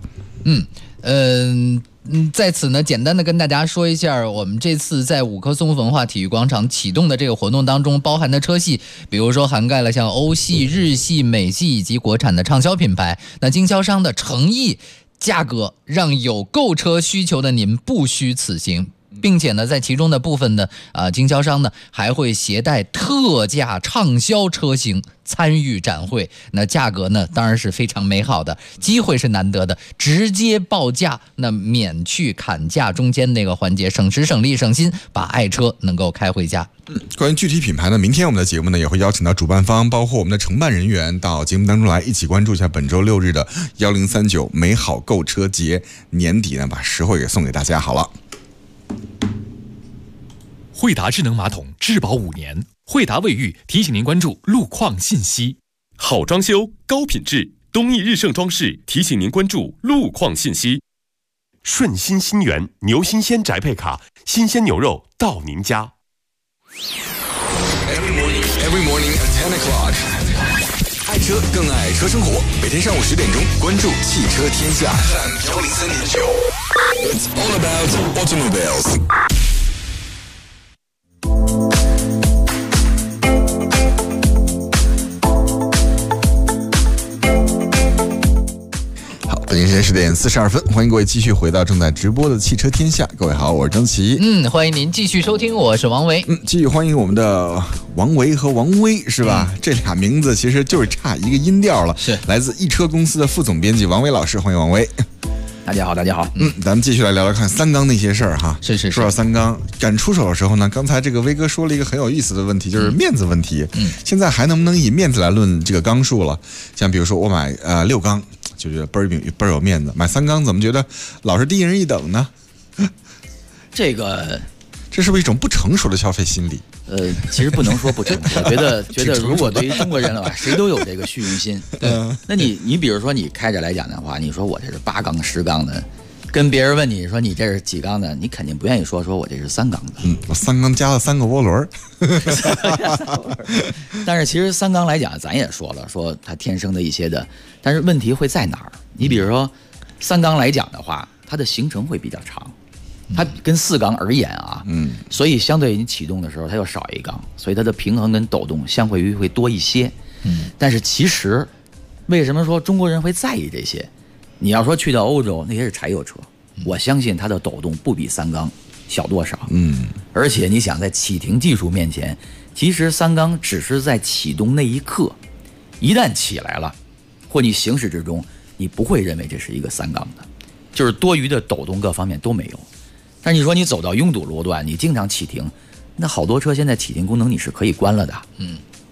在此呢，简单的跟大家说一下，我们这次在五棵松文化体育广场启动的这个活动当中包含的车系，比如说涵盖了像欧系、日系、美系以及国产的畅销品牌。那经销商的诚意、价格，让有购车需求的您不虚此行。并且呢，在其中的部分的经销商呢，还会携带特价畅销车型参与展会。那价格呢，当然是非常美好的，机会是难得的，直接报价，那免去砍价中间那个环节，省时省力省心，把爱车能够开回家。 关于具体品牌呢，明天我们的节目呢也会邀请到主办方，包括我们的承办人员到节目当中来，一起关注一下本周6日的1039美好购车节。年底呢，把实惠给送给大家好了。 惠达智能马桶质保5年，惠达卫浴提醒您关注路况信息。 好装修，高品质，东义日盛装饰提醒您关注路况信息。 顺心新源牛新鲜宅配卡，新鲜牛肉到您家。 Every morning at 10 o'clock， 爱车更爱车生活。每天上午10点钟，关注汽车天下103.9。It's all about automobiles。 北京时间10点42分，欢迎各位继续回到正在直播的汽车天下。各位好，我是张琪。 欢迎您继续收听，我是王维。 继续欢迎我们的王维和王威，是吧？这俩名字其实就是差一个音调了。 是来自易车公司的副总编辑王维老师，欢迎王维。 大家好，大家好。 咱们继续来聊聊看三缸那些事儿哈。 是。 说到三缸，赶出手的时候呢，刚才这个威哥说了一个很有意思的问题，就是面子问题。现在还能不能以面子来论这个缸数了？像比如说我买6缸，就觉得倍儿有面子；买3缸怎么觉得老是低人一等呢？ 这是不是一种不成熟的消费心理？ 其实不能说不成熟，觉得如果对于中国人的话，谁都有这个虚荣心。对，那你比如说你开着来讲的话，你说我这是8缸、10缸的，跟别人问你说你这是几缸的，你肯定不愿意说我这是3缸的。 我3缸加了3个涡轮。 但是其实3缸来讲，咱也说了，说它天生的一些的，但是问题会在哪儿？你比如说3缸来讲的话，它的行程会比较长。它跟4缸而言啊，所以相对于你启动的时候，它又少1缸，所以它的平衡跟抖动相对于会多一些。但是其实为什么说中国人会在意这些？你要说去到欧洲，那些是柴油车，我相信它的抖动不比3缸小多少。而且你想在启停技术面前，其实3缸只是在启动那一刻，一旦起来了，或你行驶之中，你不会认为这是一个3缸的，就是多余的抖动各方面都没有。但是你说你走到拥堵路段，你经常启停，那好多车现在启停功能你是可以关了的。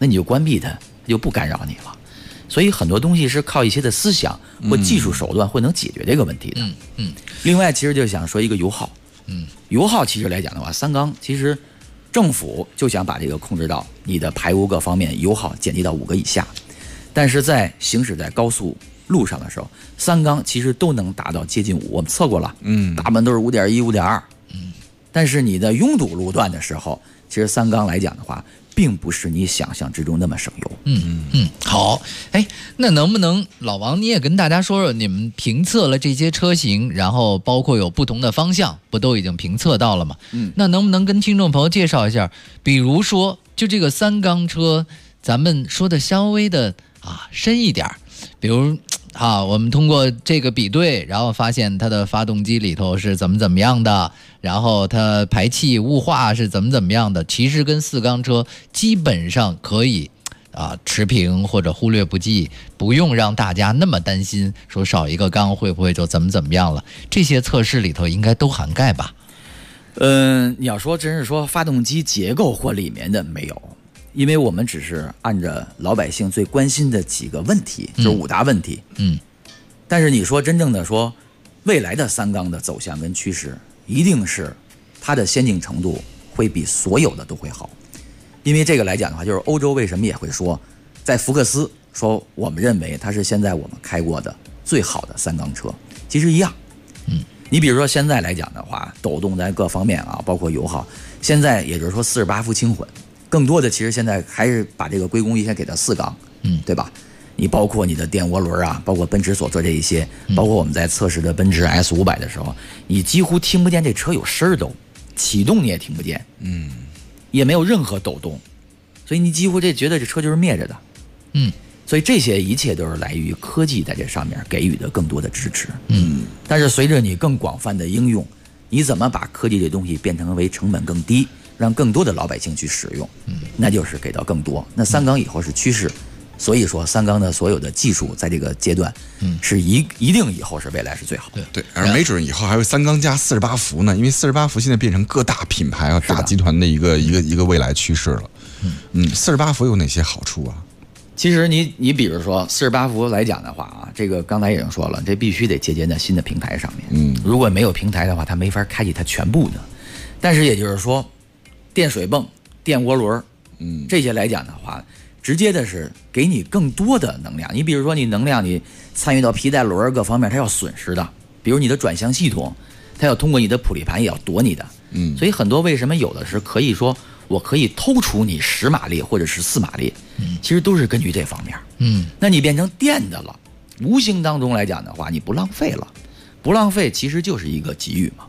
那你就关闭它，它就不干扰你了。所以很多东西是靠一些的思想或技术手段会能解决这个问题的。另外，其实就想说一个油耗。油耗其实来讲的话，三缸其实政府就想把这个控制到你的排污各方面油耗减低到5个以下，但是在行驶在高速路上的时候，三缸其实都能达到接近5，我们测过了，大部分都是5.1、5.2。但是你的拥堵路段的时候，其实三缸来讲的话，并不是你想象之中那么省油。 好，那能不能老王你也跟大家说说，你们评测了这些车型，然后包括有不同的方向，不都已经评测到了吗？那能不能跟听众朋友介绍一下，比如说就这个三缸车，咱们说的稍微的深一点，比如我们通过这个比对，然后发现它的发动机里头是怎么样的，然后它排气雾化是怎么样的，其实跟四缸车基本上可以持平或者忽略不计，不用让大家那么担心说少一个缸会不会就怎么样了，这些测试里头应该都涵盖吧？ 你要说真是说发动机结构或里面的没有，因为我们只是按着老百姓最关心的几个问题，就是5大问题。但是你说真正的说未来的三缸的走向跟趋势，一定是它的先进程度会比所有的都会好。因为这个来讲的话，就是欧洲为什么也会说，在福克斯说我们认为它是现在我们开过的最好的三缸车，其实一样。你比如说现在来讲的话，抖动在各方面包括油耗，现在也就是说48伏轻混，更多的其实现在还是把这个归功于先给它4缸，对吧？你包括你的电涡轮包括奔驰所做这一些，包括我们在测试的奔驰 S500 的时候，你几乎听不见这车有声儿，都启动你也听不见，也没有任何抖动，所以你几乎觉得这车就是灭着的，所以这些一切都是来于科技在这上面给予的更多的支持，但是随着你更广泛的应用，你怎么把科技这东西变成为成本更低，让更多的老百姓去使用，那就是给到更多。那三缸以后是趋势，所以说三缸的所有的技术在这个阶段，是一定以后是未来是最好的。 对，而没准以后还会三缸加48伏呢，因为48伏现在变成各大品牌大集团的一个未来趋势了。48伏有哪些好处啊？ 其实你比如说48伏来讲的话这个刚才已经说了，这必须得接接在新的平台上面。如果没有平台的话，它没法开启它全部的。但是也就是说，电水泵、电涡轮，这些来讲的话，直接的是给你更多的能量。你比如说你能量你参与到皮带轮各方面，它要损失的，比如你的转向系统，它要通过你的普利盘也要夺你的。所以很多为什么有的是可以说我可以偷除你10马力或者14马力，其实都是根据这方面。那你变成电的了，无形当中来讲的话，你不浪费了，不浪费其实就是一个机遇嘛。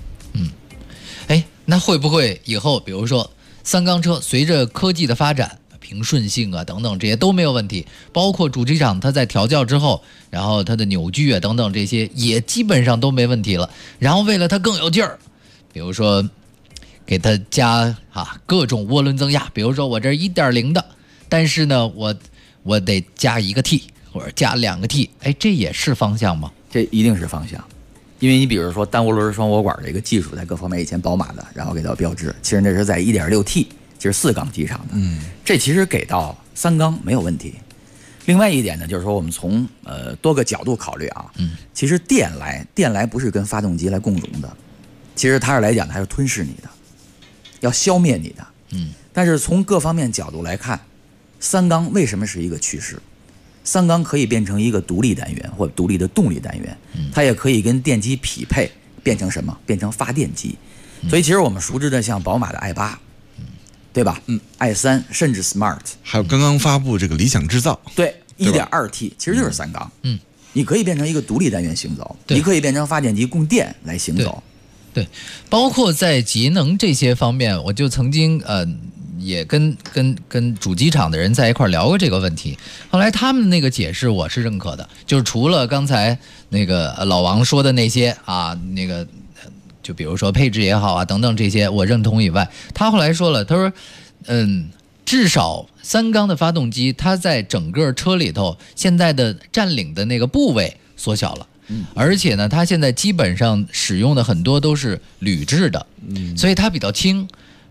那会不会以后比如说三缸车随着科技的发展，平顺性等等这些都没有问题，包括主机厂它在调教之后，然后它的扭矩等等这些也基本上都没问题了，然后为了它更有劲儿，比如说给它加各种涡轮增压，比如说我这 1.0 的，但是呢我得加1个 T 或者加2个 T， 这也是方向吗？ 这一定是方向。因为你比如说单涡轮双涡管这个技术在各方面以前宝马的，然后给到标致，其实那是在 1.6T 就是4缸机上的，这其实给到三缸没有问题。另外一点呢，就是说我们从多个角度考虑其实电来不是跟发动机来共融的，其实它是来讲它是吞噬你的，要消灭你的。但是从各方面角度来看，三缸为什么是一个趋势？三缸可以变成一个独立单元或独立的动力单元，它也可以跟电机匹配，变成什么？变成发电机。所以其实我们熟知的像宝马的i8，对吧？i3 甚至 Smart， 还有刚刚发布这个理想制造， 对 1.2T 其实就是三缸。你可以变成一个独立单元行走，你可以变成发电机供电来行走。 对，包括在节能这些方面，我就曾经也跟主机厂的人在一块聊过这个问题，后来他们那个解释我是认可的，就是除了刚才那个老王说的那些那个就比如说配置也好等等这些我认同以外，他后来说了，他说至少三缸的发动机它在整个车里头现在的占领的那个部位缩小了，而且呢它现在基本上使用的很多都是铝制的，所以它比较轻，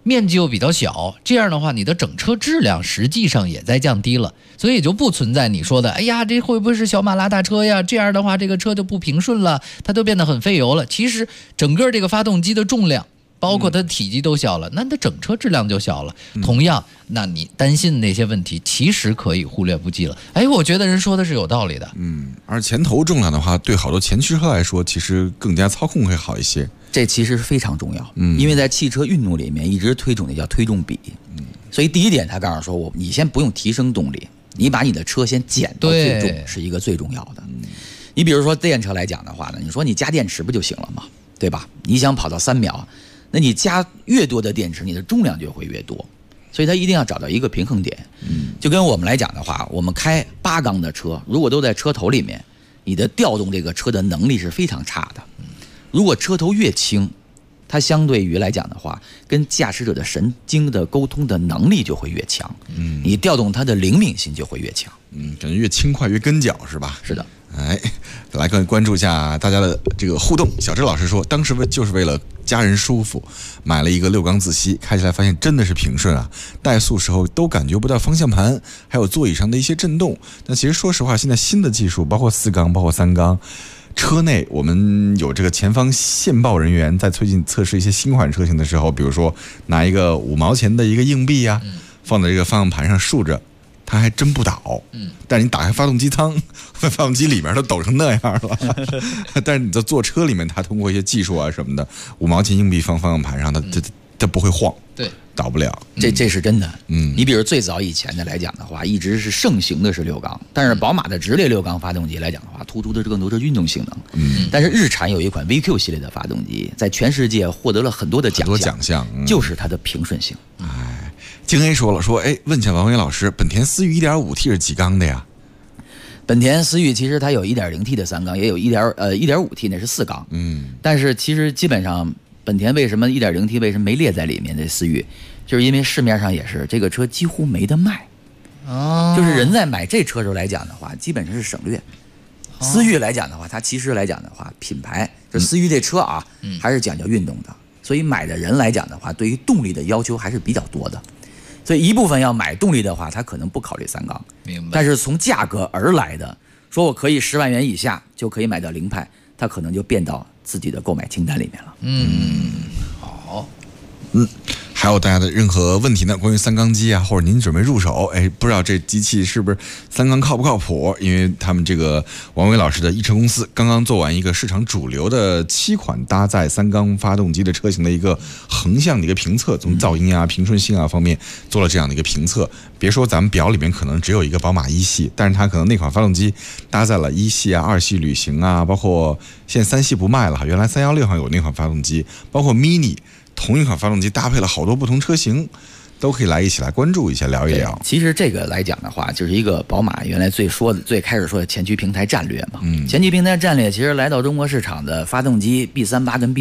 面积又比较小，这样的话你的整车质量实际上也在降低了，所以也就不存在你说的哎呀这会不会是小马拉大车呀，这样的话这个车就不平顺了，它都变得很费油了。其实整个这个发动机的重量包括它的体积都小了，那你的整车质量就小了。同样，那你担心的那些问题，其实可以忽略不计了。哎，我觉得人说的是有道理的。 而前头重量的话，对好多前驱车来说，其实更加操控会好一些。 这其实非常重要，因为在汽车运动里面一直推崇的叫推重比。所以第一点，他告诉说你先不用提升动力，你把你的车先减到最重，是一个最重要的。你比如说电车来讲的话呢，你说你加电池不就行了吗？对吧？你想跑到3秒。那你加越多的电池，你的重量就会越多，所以它一定要找到一个平衡点。就跟我们来讲的话，我们开8缸的车，如果都在车头里面，你的调动这个车的能力是非常差的。如果车头越轻，它相对于来讲的话，跟驾驶者的神经的沟通的能力就会越强，你调动它的灵敏性就会越强。 感觉越轻快越跟脚是吧？ 是的。 哎，来关注一下大家的这个互动。小智老师说，当时就是为了家人舒服，买了一个6缸自吸，开起来发现真的是平顺啊，怠速时候都感觉不到方向盘，还有座椅上的一些震动。但其实说实话，现在新的技术，包括4缸，包括3缸。车内我们有这个前方线报人员在最近测试一些新款车型的时候，比如说拿一个5毛钱的一个硬币呀，放在这个方向盘上竖着，它还真不倒。但是你打开发动机舱，发动机里面都抖成那样了。但是你在坐车里面，它通过一些技术啊什么的，5毛钱硬币放方向盘上，它不会晃。 对。 倒不了， 这是真的。你比如最早以前的来讲的话，一直是盛行的是6缸，但是宝马的直列6缸发动机来讲的话，突出的更多是运动性能。但是日产有一款 VQ 系列的发动机，在全世界获得了很多的奖项，就是它的平顺性。 京 A 说了，问一下王伟老师，本田思域 1.5T 是几缸的呀？ 本田思域其实它有 1.0T 的3缸，也有1.5T 那是4缸。但是其实基本上本田为什么 1.0T 为什么没列在里面的思域，就是因为市面上也是这个车几乎没得卖。就是人在买这车时候来讲的话，基本上是省略。思域来讲的话，它其实来讲的话，品牌就思域这车啊，还是讲究运动的，所以买的人来讲的话，对于动力的要求还是比较多的。所以一部分要买动力的话，他可能不考虑3缸。 明白。 但是从价格而来的，说我可以10万元以下就可以买到凌派，他可能就变到自己的购买清单里面了。 好。 还有大家的任何问题呢？关于3缸机啊，或者您准备入手，不知道这机器是不是3缸靠不靠谱？因为他们这个王伟老师的易车公司刚刚做完一个市场主流的7款搭载3缸发动机的车型的一个横向的一个评测，从噪音啊、平顺性啊方面做了这样的一个评测。别说咱们表里面可能只有一个宝马1系，但是它可能那款发动机搭载了1系啊、2系旅行啊，包括现在3系不卖了，原来316上有那款发动机，包括 Mini。同一款发动机搭配了好多不同车型，都可以一起来关注一下，聊一聊。 其实这个来讲的话，就是一个宝马原来最开始说的前驱平台战略嘛。前驱平台战略其实来到中国市场的发动机 B38 跟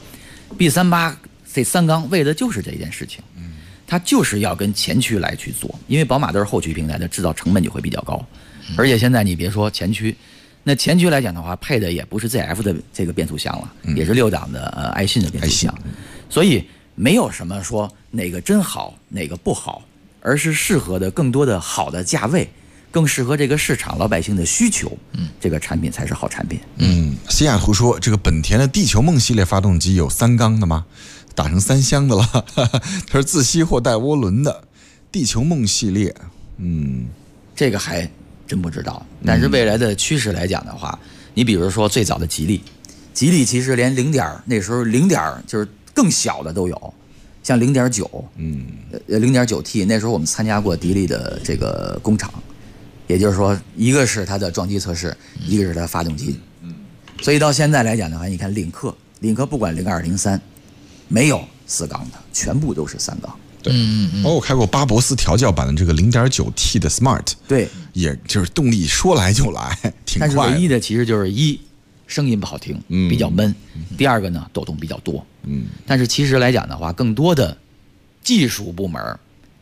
B48 这3缸为的就是这件事情。它就是要跟前驱来去做，因为宝马都是后驱平台的，制造成本就会比较高。而且现在你别说前驱，那前驱来讲的话，配的也不是 ZF 的这个变速箱了，也是6档的爱信的变速箱。所以没有什么说哪个真好哪个不好，而是适合的更多的好的价位，更适合这个市场老百姓的需求，这个产品才是好产品。 西雅图说，这个本田的地球梦系列发动机有3缸的吗？打成3箱的了。它是自吸或带涡轮的地球梦系列。 这个还真不知道。但是未来的趋势来讲的话，你比如说最早的吉利其实连那时候0.就是更小的都有，像0.9，0.9T 那时候我们参加过迪丽的这个工厂，也就是说，一个是它的撞击测试，一个是它的发动机。所以到现在来讲的话，你看领克不管02、03，没有4缸的，全部都是3缸。 对，包括开过巴博斯调教版的这个0.9T 的 Smart， 对， 也就是动力说来就来，挺快。 但是唯一的其实就是声音不好听，比较闷。第二个呢，抖动比较多。但是其实来讲的话，更多的技术部门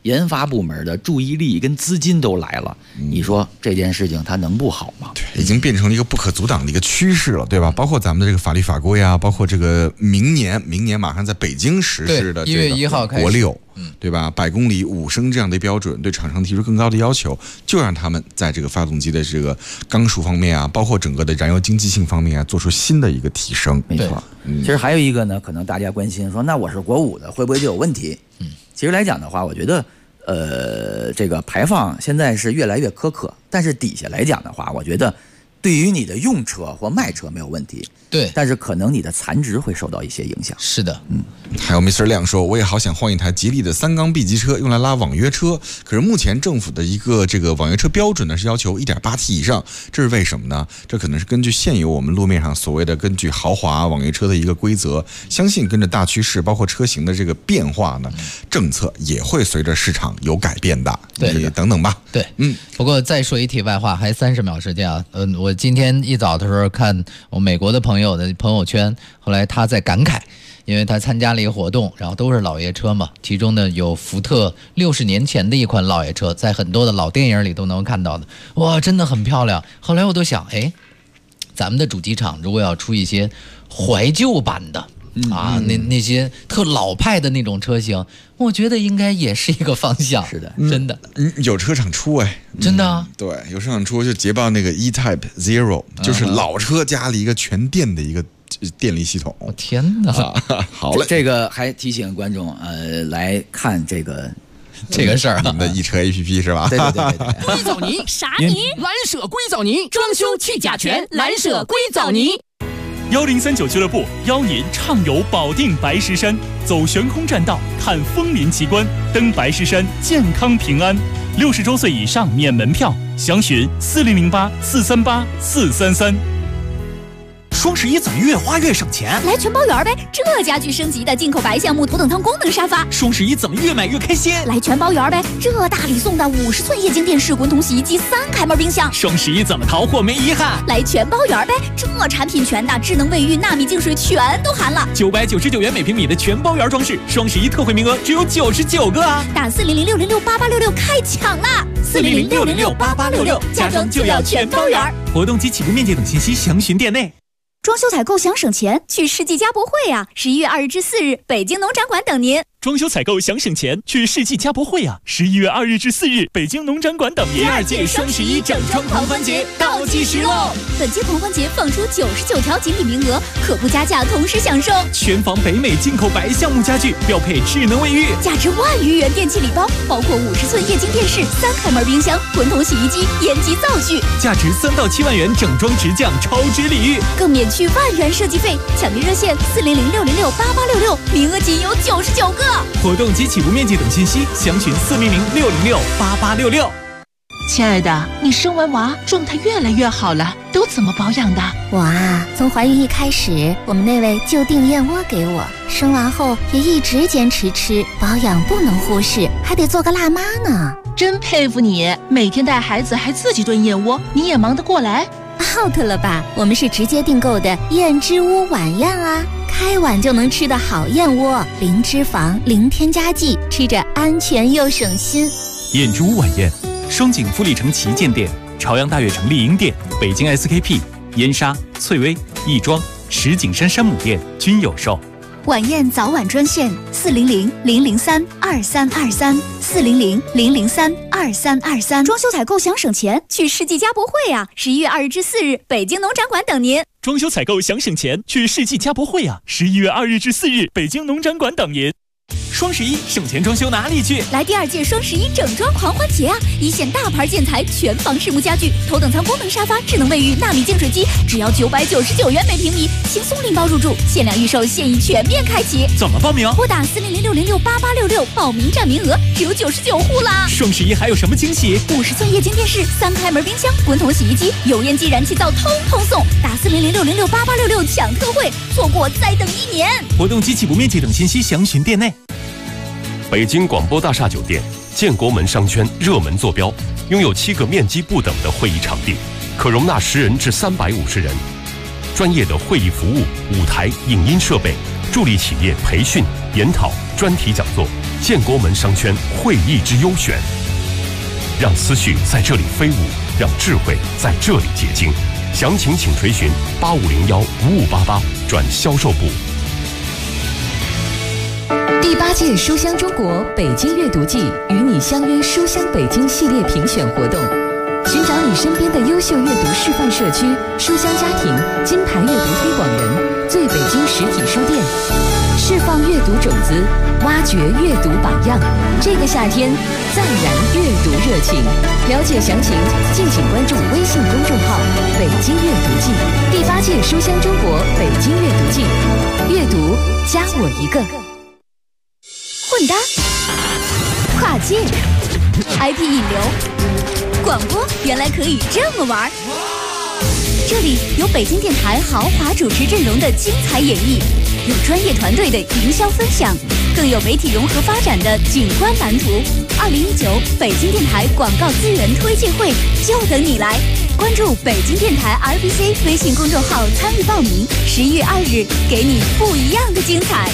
研发部门的注意力跟资金都来了，你说这件事情它能不好吗？ 对，已经变成了一个不可阻挡的一个趋势了，对吧？包括咱们的这个法律法规啊，包括这个明年马上在北京实施的 1月1号开始国六，对吧？100公里5升这样的标准，对厂商提出更高的要求，就让他们在这个发动机的这个钢数方面啊，包括整个的燃油经济性方面啊，做出新的一个提升。 没错。其实还有一个呢，可能大家关心说，那我是国5的，会不会就有问题？其实来讲的话，我觉得，这个排放现在是越来越苛刻，但是底下来讲的话，我觉得对于你的用车或卖车没有问题。 对， 但是可能你的残值会受到一些影响。 是的， 还有 Mr. 亮说，我也好想换一台吉利的3缸 B 级车，用来拉网约车。可是目前政府的一个这个网约车标准呢，是要求 1.8T 以上，这是为什么呢？这可能是根据现有我们路面上所谓的根据豪华网约车的一个规则，相信跟着大趋势，包括车型的这个变化呢，政策也会随着市场有改变的。 对， 你等等吧。 对，不过再说一题外话，还30秒时间啊。我今天一早的时候看我美国的朋友的朋友圈，后来他在感慨，因为他参加了一个活动，然后都是老爷车嘛，其中呢有福特60年前的一款老爷车，在很多的老电影里都能看到的，哇，真的很漂亮。后来我都想，咱们的主机厂如果要出一些怀旧版的那些特老派的那种车型，我觉得应该也是一个方向。 是的， 真的， 有车厂出真的啊。 对，有车厂出就捷豹那个 E-Type Zero， 就是老车加了一个全电的一个电力系统。 我天哪！ 好嘞， 这个还提醒观众来看这个事儿， 你们的易车 APP 是吧？ 对。 硅藻泥啥泥？蓝舍硅藻泥，装修去甲醛，蓝舍硅藻泥。 1039俱乐部邀您畅游保定白石山，走悬空栈道，看枫林奇观，登白石山健康平安。60周岁以上免门票，详询4008-438-433。 双11怎么越花越省钱？ 来全包圆呗！这家具升级的进口白橡木头等舱功能沙发。 双11怎么越买越开心？ 来全包圆呗！这大礼送的50寸液晶电视、滚筒洗衣机、3开门冰箱。 双11怎么淘货没遗憾？ 来全包圆呗！这产品全的智能卫浴、纳米净水全都含了。 999元每平米的全包圆装饰，双11特惠名额只有99个啊！ 打400-606-8866开抢啦！400-606-8866，家装就要全包圆。 活动及起步面积等信息详询店内。 装修采购想省钱，去世纪家博会啊！11月2日至4日，北京农展馆等您。 装修采购想省钱，去世纪家博会啊！11月2日至4日，北京农展馆等您。 第2届双11整装狂欢节倒计时喽！ 本届狂欢节放出99条锦鲤名额，可不加价同时享受。 全房北美进口白橡木家具，标配智能卫浴， 价值10000余元电器礼包，包括50寸液晶电视、3开门冰箱、滚筒洗衣机、烟机灶具， 价值3到7万元整装直降超值礼遇， 更免去10000元设计费。抢订热线400-606-8866，名额仅有99个。 活动及起步面积等信息详询400-606-8866。 亲爱的，你生完娃状态越来越好了，都怎么保养的？ 我啊，从怀孕一开始，我们那位就订燕窝给我，生完后也一直坚持吃，保养不能忽视，还得做个辣妈呢。 真佩服你，每天带孩子还自己炖燕窝，你也忙得过来 ？out 了吧？我们是直接订购的燕之屋晚宴啊，开碗就能吃的好燕窝，零脂肪、零添加剂，吃着安全又省心。 燕之屋晚宴，双井富力城旗舰店、朝阳大悦城丽婴店、北京 SKP、燕莎、翠微、亦庄、石景山山姆店均有售。 晚宴早晚专线400-003-2323，400-003-2323。装修采购想省钱，去世纪家博会啊！11月2日至4日，北京农展馆等您。 装修采购想省钱，去世纪家博会啊！11月2日至4日，北京农展馆等您。双11省钱装修哪里去？ 来第2届双11整装狂欢节啊！一线大牌建材、全房实木家具、头等舱功能沙发、智能卫浴、纳米净水机，只要999元每平米，轻松拎包入住，限量预售，现已全面开启。 怎么报名？ 拨打400-606-8866，报名占名额只有99户啦！ 双11还有什么惊喜 ？50寸液晶电视、3开门冰箱、滚筒洗衣机、油烟机、燃气灶通通送！打400-606-8866抢特惠，错过再等1年。 活动及起步面积等信息详询店内。 北京广播大厦酒店建国门商圈热门坐标，拥有7个面积不等的会议场地，可容纳10人至350人。专业的会议服务、舞台、影音设备，助力企业培训、研讨、专题讲座， 建国门商圈会议之优选，让思绪在这里飞舞，让智慧在这里结晶。详情请垂询8501-5588转销售部。 第8届书香中国北京阅读季与你相约书香北京系列评选活动，寻找你身边的优秀阅读示范社区、书香家庭、金牌阅读推广人、最北京实体书店，释放阅读种子，挖掘阅读榜样。这个夏天，再燃阅读热情。了解详情，敬请关注微信公众号“北京阅读季”。第8届书香中国北京阅读季，阅读加我一个。 混搭、跨界、IP 引流、广播，原来可以这么玩。这里有北京电台豪华主持阵容的精彩演绎，有专业团队的营销分享，更有媒体融合发展的景观蓝图。2019北京电台广告资源推介会就等你来！关注北京电台 RBC 微信公众号参与报名，11月2日给你不一样的精彩。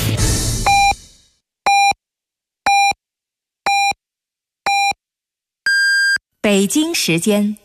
北京时间